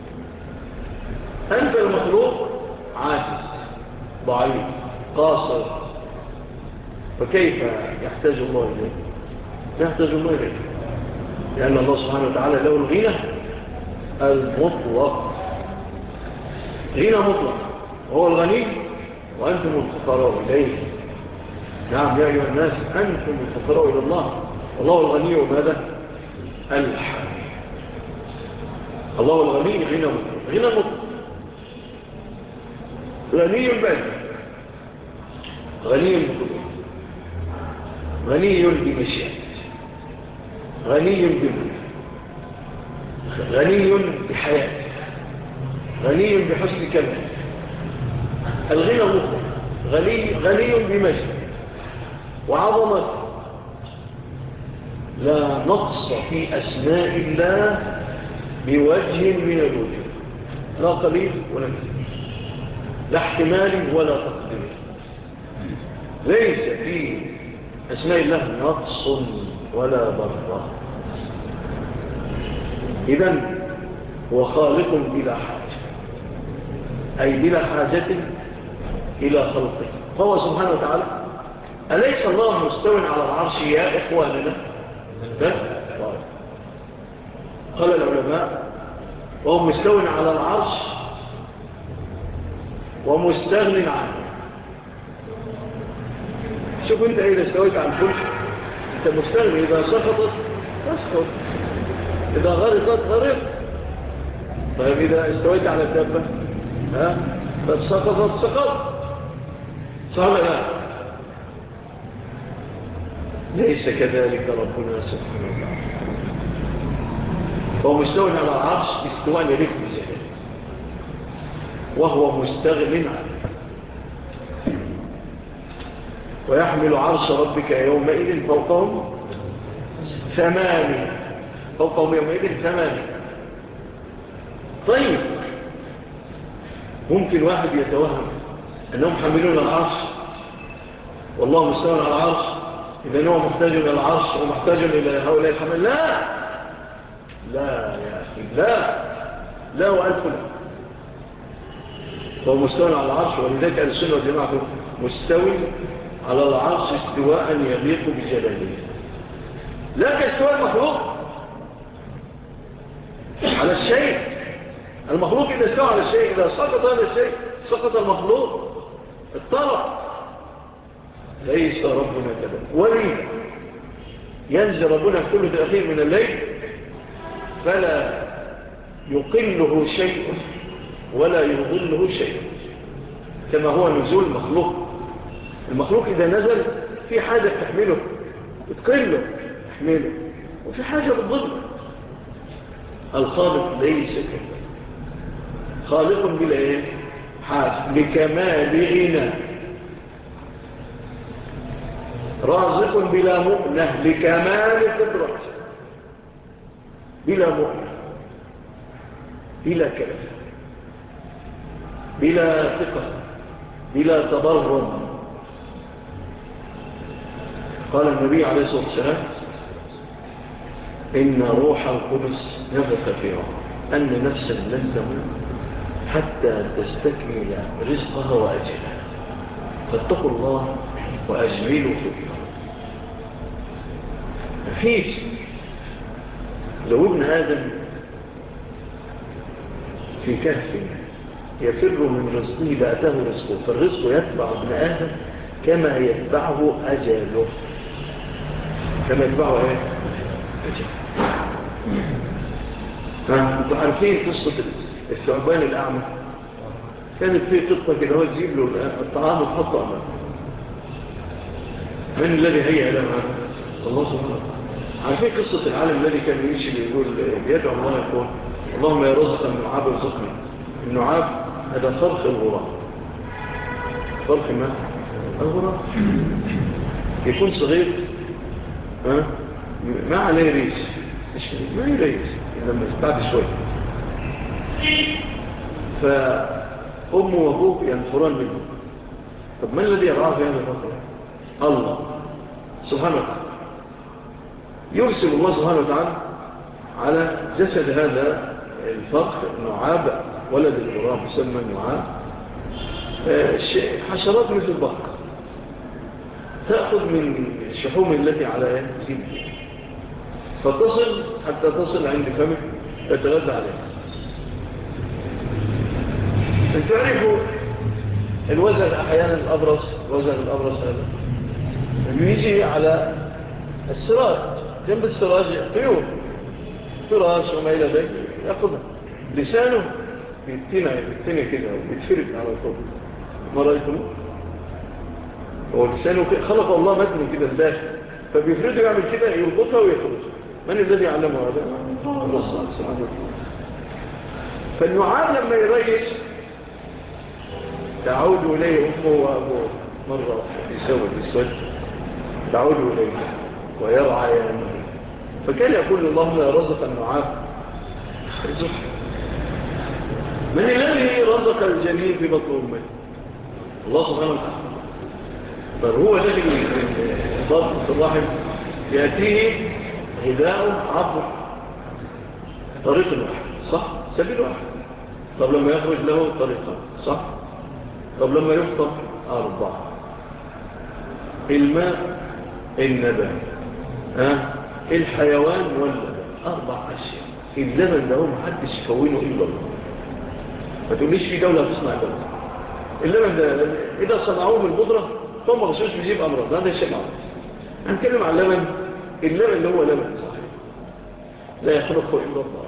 أنت المخلوق عاجز ضعيف قاصر، فكيف يحتاج الله إليه؟ لا يحتاج الله إليه، لأن الله سبحانه وتعالى له الغنى المطلق، غنى مطلق، وهو الغني وأنتم الفقراء إليه. نعم يا أيها الناس أنتم الفقراء إلى الله والله الغني وماذا؟ الحميد. الله الغني غنى مطلق، غنى مطلق، غني بعد، غني بقدرة، غني بمشيئة، غني بموت، غني بحياة، غني بحسن كلمة. الغنى مطلق، غني بمجد وعظمة. لا نقص في أسماء الله بوجه من الوجوه، لا قليل ولا كثير، لا احتمال ولا تقدير. ليس في أسماء الله نقص ولا ضرر. إذن هو خالق بلا حاجة، أي بلا حاجة إلى خلقه. فهو سبحانه وتعالى أليس الله مستوٍ على العرش يا إخواننا؟ قال العلماء وهو مستوٍ على العرش ومستغن عنه. شوف انت إذا استويت على الفلك انت مستغن، إذا سقطت تسقط، إذا غرقت غرقت. طيب إذا استويت على الدابة فسقطت سقط، صح ولا لا؟ ليس كذلك ربنا سبحانه وتعالى. فهو مستوى على العرش استواء يليق بجلاله، وهو مستغن عنه. ويحمل عرش ربك يومئذ فوقهم ثمانية، فوقهم يومئذ ثمانية. طيب ممكن واحد يتوهم أنهم حملون العرش والله مستوى على العرش، إذن هو محتاج إلى العرش ومحتاج إلى هؤلاء الحمل. لا يا أخي، لا وألف لا. فهو مستوى على العرش، ولذلك أهل السنة والجماعة مستوي على العرش استواء يليق بجلاله، لا كاستواء المخلوق على الشيء. المخلوق إذا استوى على الشيء، إذا سقط هذا الشيء سقط المخلوق، الطرف. ليس ربنا كذا. ولي ينزل ربنا كل الأخير من الليل فلا يقله شيء ولا يضله شيء، كما هو نزول المخلوق إذا نزل في حاجة تحمله بتقله تحمله، وفي حاجة بتضله. الخالق ليس كذا، خالق بلا ايه؟ حاجة، بكمال غنى، رازق بلا مؤنة، بكمال قدرة، بلا مؤنة، بلا كلف، بلا ثقة، بلا تبرم. قال النبي عليه الصلاة والسلام: إن روح القدس نفخ فيها أن نفسا لن تموت حتى تستكمل رزقها وأجلها، فاتقوا الله وأجملوا في الطلب. مفيش لو ابن آدم في كهف يفر من رزقه لأتاه رزقه، فالرزق يتبع ابن آدم كما يتبعه أجله، كما يتبعه ايه؟ أجله. انتوا عارفين قصة الثعبان الأعمى؟ كانت فيه قطة كده، هو تجيب له الطعام وتحطه أمامه. من الذي هيئ له هذا؟ الله سبحانه وتعالى. عارفين قصة العالم الذي كان يمشي يقول يدعو الله يقول: اللهم يا رزق النعاب ارزقني. النعاب هذا فرخ الغراب، فرخ ما؟ الغراب يكون صغير، ما عليه ريش، ما يريش لما بعد شوي، فأمه وأبوه ينفران منه. طب ما الذي يرعاه في هذا الفقر؟ الله سبحانه وتعالى. يرسل الله سبحانه وتعالى على جسد هذا الفرخ نعاب، ولد الغراب يسمى نعاب، حشرات مثل البق تأخذ من الشحوم التي على جلده، فتصل حتى تصل عند فمه فتغذى عليها. تعرفوا الوزغ أحيانا الأبرص، وزغ الأبرص هذا يجي على السراج، جنب السراج طيور فراش وما إلى ذلك، يأخذها لسانه بيتنى كده وبيتفرد على الفوق. ما رأيكم؟ هو لسانه خلق الله متن كده الداخل، فبيفرده يعمل كده يربطها ويخرج. من الذي علمه هذا؟ الله سبحانه وتعالى. فالنعام لما يريش تعود إليه أمه وأبوه مرة يسوي الإسود، تعود إليه ويرعى يمه، فكان يقول: اللهم يا رزق النعام ارزق. من الذي رزق الجنين في بطن أمه؟ الله سبحانه وتعالى. فهو الذي ضابط الرحم يأتيه غذاء عبر طريق واحد، صح؟ سبيل واحد. طب لما يخرج له طريقة، صح؟ طب لما يفطر 4: الماء، النبات، الحيوان واللبن، 4 أشياء. اللبن ده محدش يكونه إلا الله. ما تقوليش في دولة تصنع اللبن ده إذا صنعوه من البودرة فهو مغشوش بيجيب أمراض، هذا الشيء معروف. هنتكلم عن اللبن اللي هو لبن صحيح لا يخلقه إلا الله.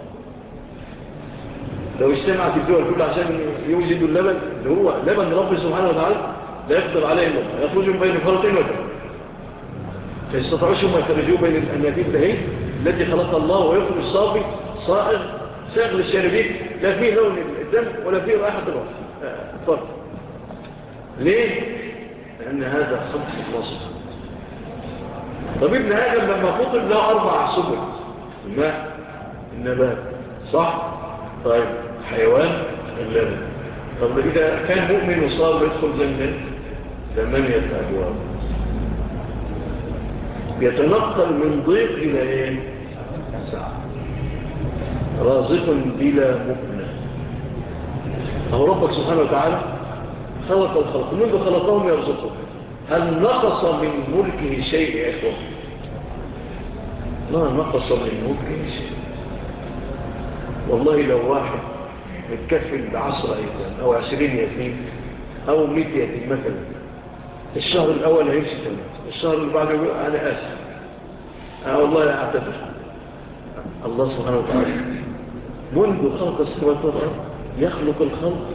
لو اجتمعت الدول كلها عشان يوجدوا اللبن اللي هو لبن رب سبحانه وتعالى لا يقدر عليه إلا الله، يخرج من بين فرطين ودم، فيستطيعوش هم يخرجوا بين الأنابيب دهين التي خلقها الله، ويخرج صافي صائغ ساغ للشاربين، لا فيه لون الدم ولا فيه رائحة الفرق. ليه؟ لأن هذا خلق الله سبحانه. طب ابن آدم لما فطر له 4 سبل: الماء، النبات، صح؟ طيب حيوان، اللبن. طب إذا كان مؤمن وصار يدخل جنة 8 أبواب، يتنقل من ضيق إلى إيه؟ سعة. رازق بلا مؤنة. أهو ربك سبحانه وتعالى خلق الخلق، منذ خلقهم يرزقهم. هل نقص من ملكه شيء يا إخوة؟ ما نقص من ملكه شيء. والله لو واحد متكفل ب10 أيتام أو 20 يتيم أو 100 يتيم مثلا، الشهر الأول هيمشي تمام، الشهر اللي بعده يقول أنا آسف، والله أعتذر. الله سبحانه وتعالى منذ خلق السماوات والأرض يخلق الخلق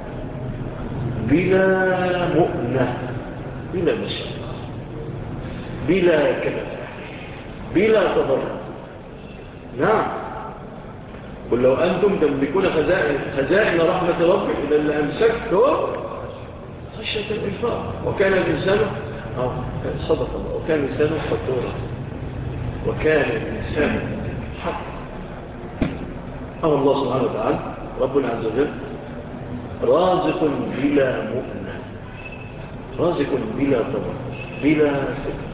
بلا مؤنة، بلا مشقة، بلا كلام، بلا تضرر. نعم. قل لو أنتم تملكون خزائن رحمة ربك إذا لأمسكتم خشية الإنفاق وكان الإنسان صدق الله وكان الإنسان قدورا وكان الإنسان حق. الله سبحانه وتعالى ربنا عز وجل رازق بلا مؤنة، رازق بلا طبع، بلا فكر.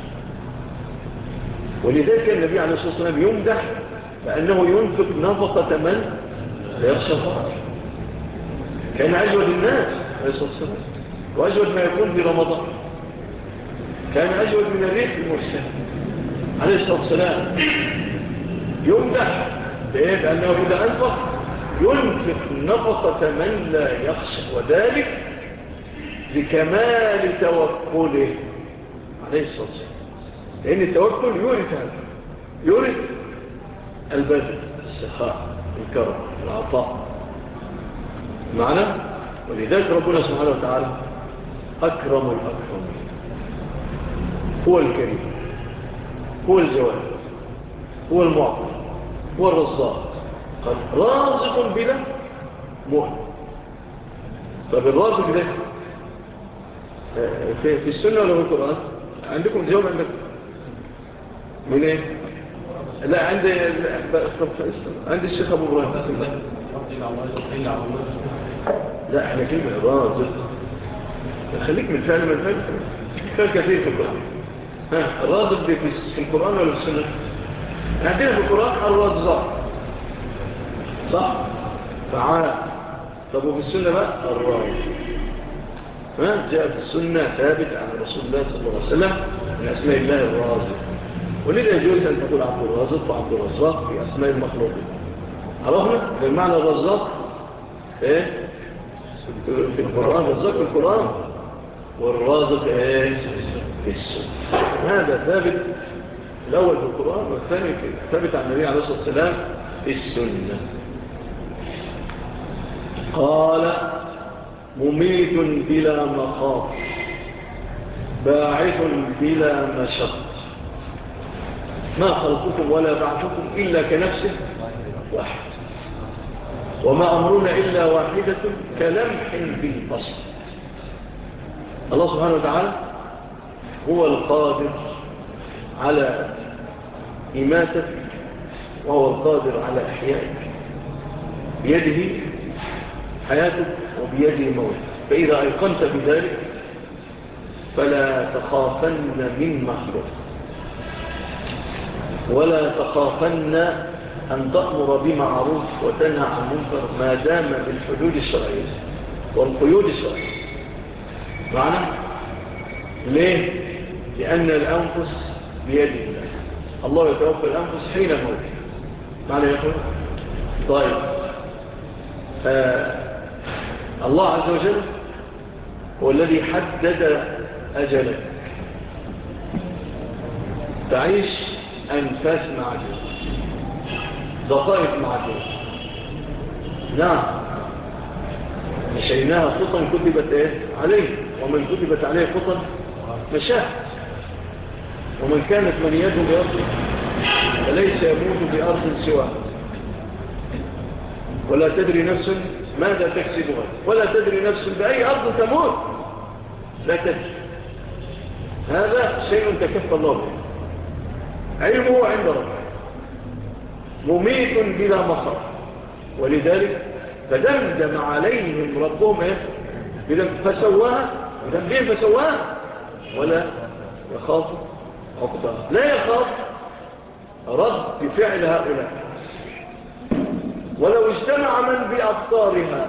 ولذلك النبي عليه الصلاة والسلام يمدح بأنه ينفق نفقة من لا يخشى الفقر. كان أجود الناس عليه الصلاة والسلام، وأجود ما يكون في رمضان. كان أجود من الريح المرسل عليه الصلاة والسلام. يمدح بأنه إذا أنفق ينفق نفقة من لا يخشى، وذلك لكمال توكله عليه الصلاة والسلام. لأن التوكل يورث هذا، يورث البذل، السخاء، الكرم، العطاء معنا. ولذلك ربنا سبحانه وتعالى أكرم الأكرمين، هو الكريم، هو الجواد، هو المعطي، هو الرزاق. قال رازق بلا مؤن. طب الرازق ده في السنة ولا في القرآن؟ عندكم جواب عندكم من ايه؟ لا عندي الشيخ ابو ابراهيم. لا احنا كلمة رازق خليك من فعل من فعل كان كثير في القرآن. الرازق دي في القرآن ولا في السنة؟ عندنا في القرآن الرزاق صح؟ فعال. طب وفي السنة بقى الرازق. جاء في السنة ثابت عن رسول الله صلى الله عليه وسلم من أسماء الله الرازق. ولذا يجوز أن تقول عبد الرازق وعبد الرزاق في أسماء المخلوقين. عرفنا بمعنى الرزاق إيه؟ في القرآن، الرزاق في القرآن، والرازق إيه؟ في السنة. هذا ثابت الأول في القرآن والثاني ثابت عن النبي عليه الصلاة والسلام في السنة. قال مميت بلا مخاف باعث بلا مشق ما خلقكم ولا بعثكم إلا كنفس واحد وما أمرنا إلا واحدة كلمح بالبصر. الله سبحانه وتعالى هو القادر على إماتك وهو القادر على إحيائك، بيده حياتك وبيده موتك. فإذا أيقنت بذلك فلا تخافن من مخلوق ولا تخافن أن تأمر بمعروف وتنهى عن منكر ما دام بالحدود الشرعية والقيود الشرعية. معنى ليه؟ لأن الأنفس بيد الله، الله يتوفى الأنفس حين موتها. معنى يقول طيب الله عز وجل هو الذي حدد أجلك، تعيش أنفاس معدودة، دقائق معدودة. نعم مشيناها خطا كتبت ايه عليه، ومن كتبت عليه خطا مشاه، ومن كانت منيته بأرض فليس يموت بأرض سواه، ولا تدري نفس ماذا تكسب غدا، ولا تدري نفس بأي أرض تموت، لا تدري. هذا شيء تكفى الله به، علمه عند ربه، مميت بلا مخاف. ولذلك فدمدم عليهم ربهم فسواها بذنبهم فسواها ولا يخاف عقباها، لا يخاف رد فعل هؤلاء ولو اجتمع من بأبطارها.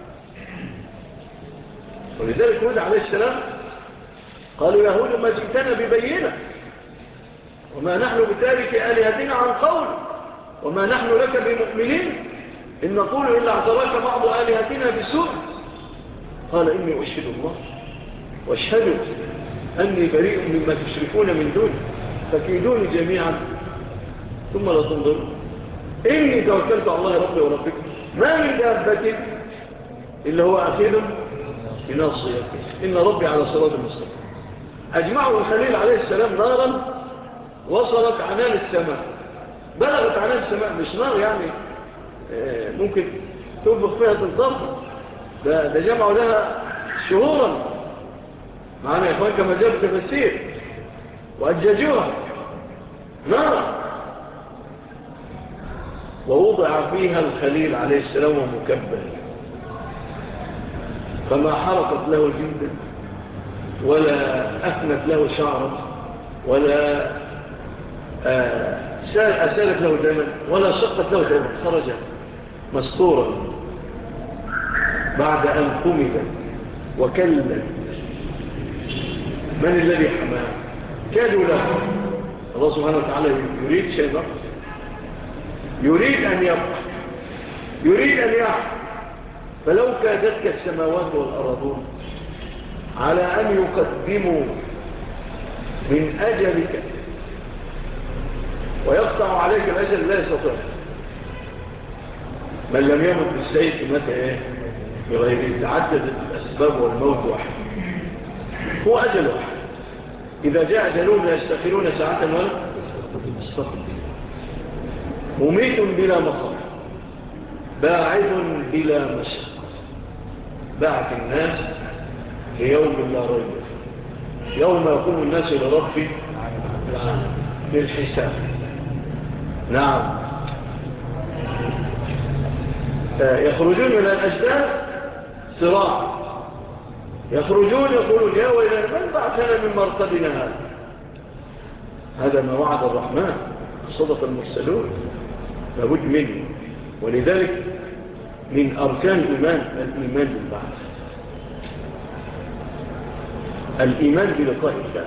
ولذلك هود عليه السلام قالوا يا هود ما جئتنا ببينة وما نحن بتارك آلهتنا عن قول وما نحن لك بمؤمنين إن نقول إلا اعتراك بعض آلهتنا بسوء. قال إني أشهد الله واشهدوا أني بريء مما تشركون من دون فكيدوني جميعا ثم لا تنظرون. إني توكلت على الله ربي وربكم ما من دابة إلا هو أخير بناصيته إن ربي على صراط المستقيم. أجمعوا الخليل عليه السلام نارا وصلت عنان السماء، بلغت عنان السماء، مش نار يعني ممكن تنفخ فيها تنطفق، ده جمعوا لها شهورا معنا يا إخوان كما جاء في التفسير، وأججوها نارا ووضع فيها الخليل عليه السلام ومكبل، فما حرقت له جلدا ولا أثنت له شعرا ولا أسالت له دما ولا شقت له دما، خرج مستورا بعد أن قمد وكلت. من الذي حماه؟ كادوا له. الله سبحانه وتعالى يريد شيء نقص، يريد أن يبقى، يريد أن يحق. فلو كادتك السماوات والأرضون على أن يقدموا من أجلك ويقطع عليك الأجل لا يستطيع. من لم يمت بالسيف مات إيه؟ بغيره. تعددت الأسباب والموت واحد، هو أجل واحد. إذا جاء أجلون لا يستخرون ساعة ولا يستقبلون. مميت بلا مصر، باعث بلا مشق، بعث الناس ليوم لا ريب، يوم يقوم الناس إلى رب العالمين للحساب. نعم، يخرجون من الأجداد صراع، يخرجون يقولون يا ويلنا من بعثنا من مرقدنا هذا ما وعد الرحمن، صدق المرسلون، لابد منه. ولذلك من أركان الإيمان بالبعث، الإيمان بلقاء الله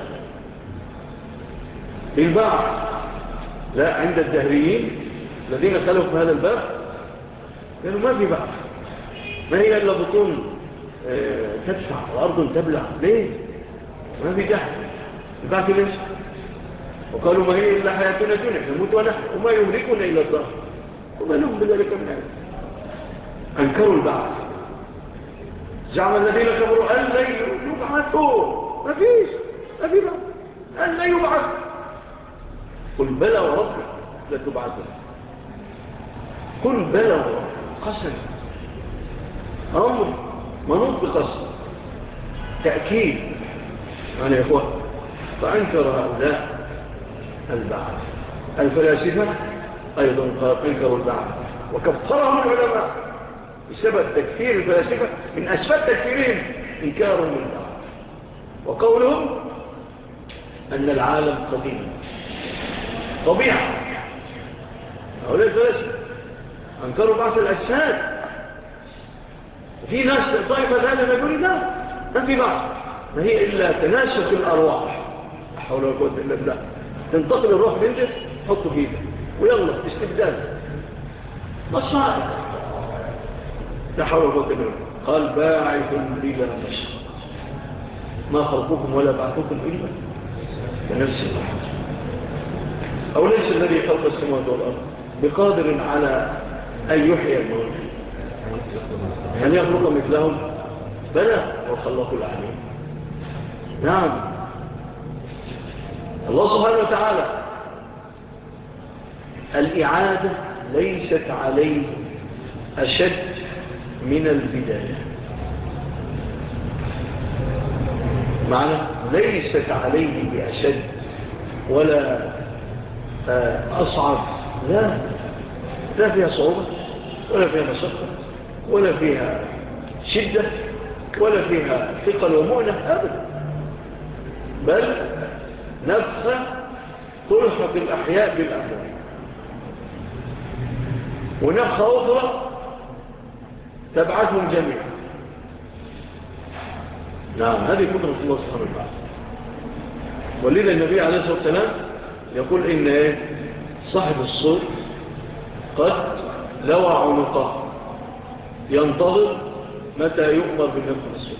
بالبعث. لا، عند الدهريين الذين خلوا في هذا الباب قالوا ما في بعث، ما هي إلا بطون تدفع وأرض تبلع، ليه؟ ما في جهل البعث ليش؟ وقالوا ما هي إلا حياتنا الدنيا نموت ونحن وما يملكنا إلا الظهر وما لهم بذلك من علم. أنكروا البعث، زعم الذين كفروا أن لا يبعثوا، ما فيش بعث، أن لا يبعث. قل بلى وربي لا تبعثوا، قل بلى وربي، قسم أمر منوط بقسم تأكيد يعني يا إخوة. فأنكر هؤلاء البعث. الفلاسفة أيضا أنكروا البعث وكفرهم العلماء بسبب تكفير الفلاسفة. من أسباب تكفيرهم إنكارهم البعث وقولهم أن العالم قديم طبيعة. هؤلاء الفلاسفة أنكروا بعث الأجساد. في ناس طائفة ثانية يقول لا ما في بعث، ما هي إلا تناسخ الأرواح، حول ولا قوة إلا بالله، تنتقل الروح من ده حطه فيه ويلا استبدال مصائب، لا حول ولا قوة إلا بالله. قال باعث بلا مشق، ما خلقكم ولا بعثكم إلا كنفس واحد. أو ليس الذي خلق السماوات والأرض بقادر على أن يحيي الموت، أن يخلق مثلهم، بلى وخلق العليم. نعم، الله سبحانه وتعالى الإعادة ليست عليه أشد من البداية، معنى ليست عليه بأشد ولا أصعب، لا فيها صعوبة ولا فيها مشقة ولا فيها شدة ولا فيها ثقل ومؤنة أبدا، بل نفخة تلحق الأحياء بالأموات، ونفخة أخرى تبعثهم جميعا. نعم، هذه قدرة الله سبحانه وتعالى. ولذا النبي عليه الصلاة والسلام يقول إن صاحب الصور قد لوى عنقه ينتظر متى يؤمر بالنفخ الصور،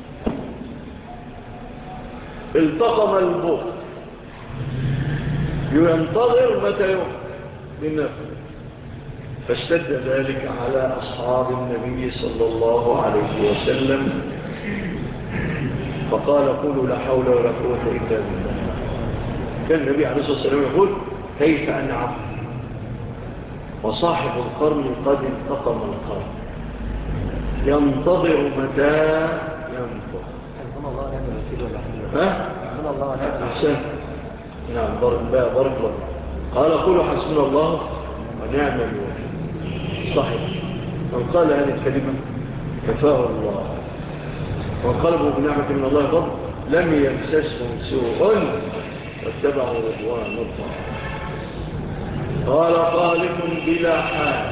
التقم البوق ينتظر متى يؤمر بالنفخ، فاشتد ذلك على أصحاب النبي صلى الله عليه وسلم، فقال قولوا لا حول ولا قوة إلا بالله. كان النبي عليه الصلاة والسلام يقول كيف أنعم وصاحب القرن قد انتقم القرن ينتظر متى ينفق. حسبنا الله ونعم الوكيل ولا حسبنا الله ونعم الوكيل. أحسن. نعم بارك الله. قال قولوا حسبنا الله ونعم الوكيل. صحيح. من قال هذه الكلمة كفاه الله وانقلبوا بنعمة من الله فضل لم يمسسهم سوء واتبعوا رضوان الله. قال خالق بلا حال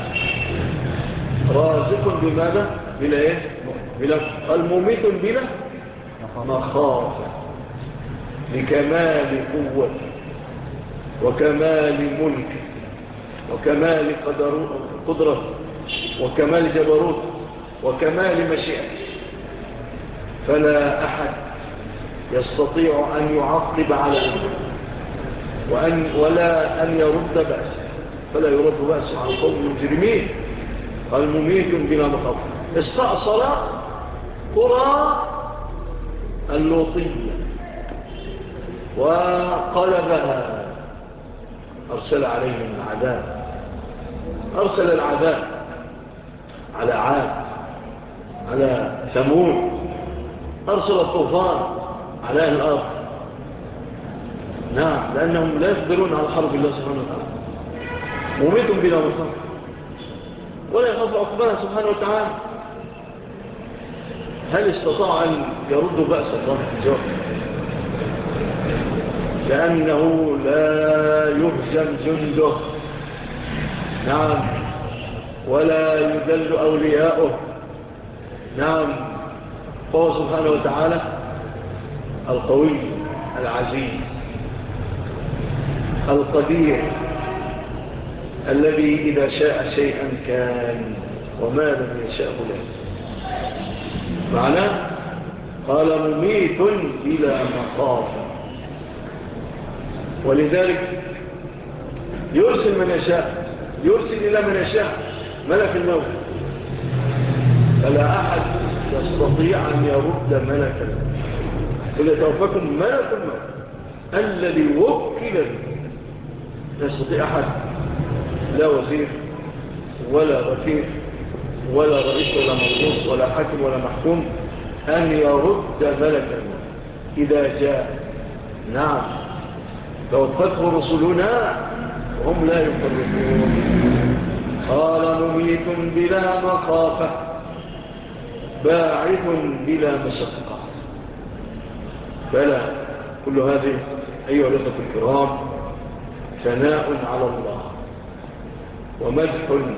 رازق بماذا؟ بلا ايه؟ بلا قال مميت بلا مخافة لكمال قوة وكمال ملك وكمال قدرة وكمال جبروت وكمال مشيئة، فلا أحد يستطيع أن يعقب على أمره ولا أن يرد بأسه، فلا يرد بأسه عن قوم المجرمين. قال مميت بلا مخاطر. استأصل قرى اللوطية وقلبها، أرسل عليهم العذاب، أرسل العذاب على عاد، على ثمود، أرسل الطوفان على أهل الأرض. نعم، لأنهم لا يقدرون على حرب الله سبحانه وتعالى. مميت بلا مخاطر ولا يخاف عقبها سبحانه وتعالى. هل استطاع أن يرد بأس الله في جواب؟ لأنه لا يهزم جنده. نعم، ولا يذل أولياؤه. نعم، فهو سبحانه وتعالى القوي العزيز القدير الذي إذا شاء شيئا كان وما لم يشاء له. معناه قال مميت بلا مخافة، ولذلك يرسل من يشاء، يرسل إلى من يشاء ملك الموت، فلا أحد يستطيع أن يرد ملك الموت. فليتوفاكم ملك الموت الذي وكل به. لا يستطيع أحد، لا وزير ولا غفير ولا رئيس ولا مرؤوس ولا حاكم ولا محكوم أن يرد ملك الموت إذا جاء. نعم، توفته رسلنا وهم لا يفرقون. قال مميت بلا مخافة باعث بلا مشقة. بلى كل هذه أيها الأخوة الكرام ثناء على الله ومدح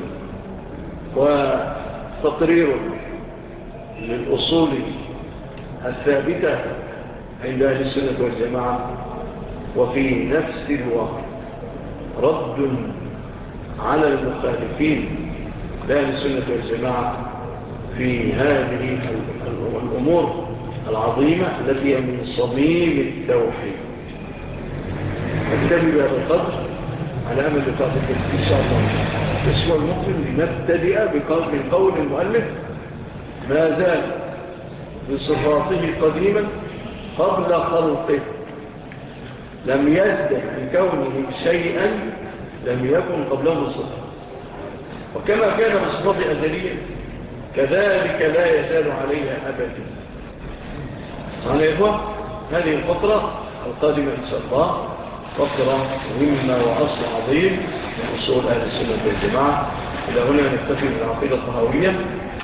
وتقرير للأصول الثابتة عند أهل السنة والجماعة، وفي نفس الوقت رد على المخالفين لأهل السنة والجماعة في هذه الأمور العظيمة التي هي من صميم التوحيد. نبتدي بهذا القدر على أمل لقاءكم إن شاء الله الأسبوع المقبل. لنبتدئ من قول المؤلف ما زال بصفاته قديما قبل خلقه، لم يزدد بكونه شيئا لم يكن قبله من صفة، وكما كان بصفاته أزليا كذلك لا يزال عليها أبدا. معنا إخوة، هذه الفترة القادمة إن شاء الله فترة مهمة وأصل عظيم من أصول أهل السنة والجماعة. إلى هنا نكتفي بالعقيدة الطهوية.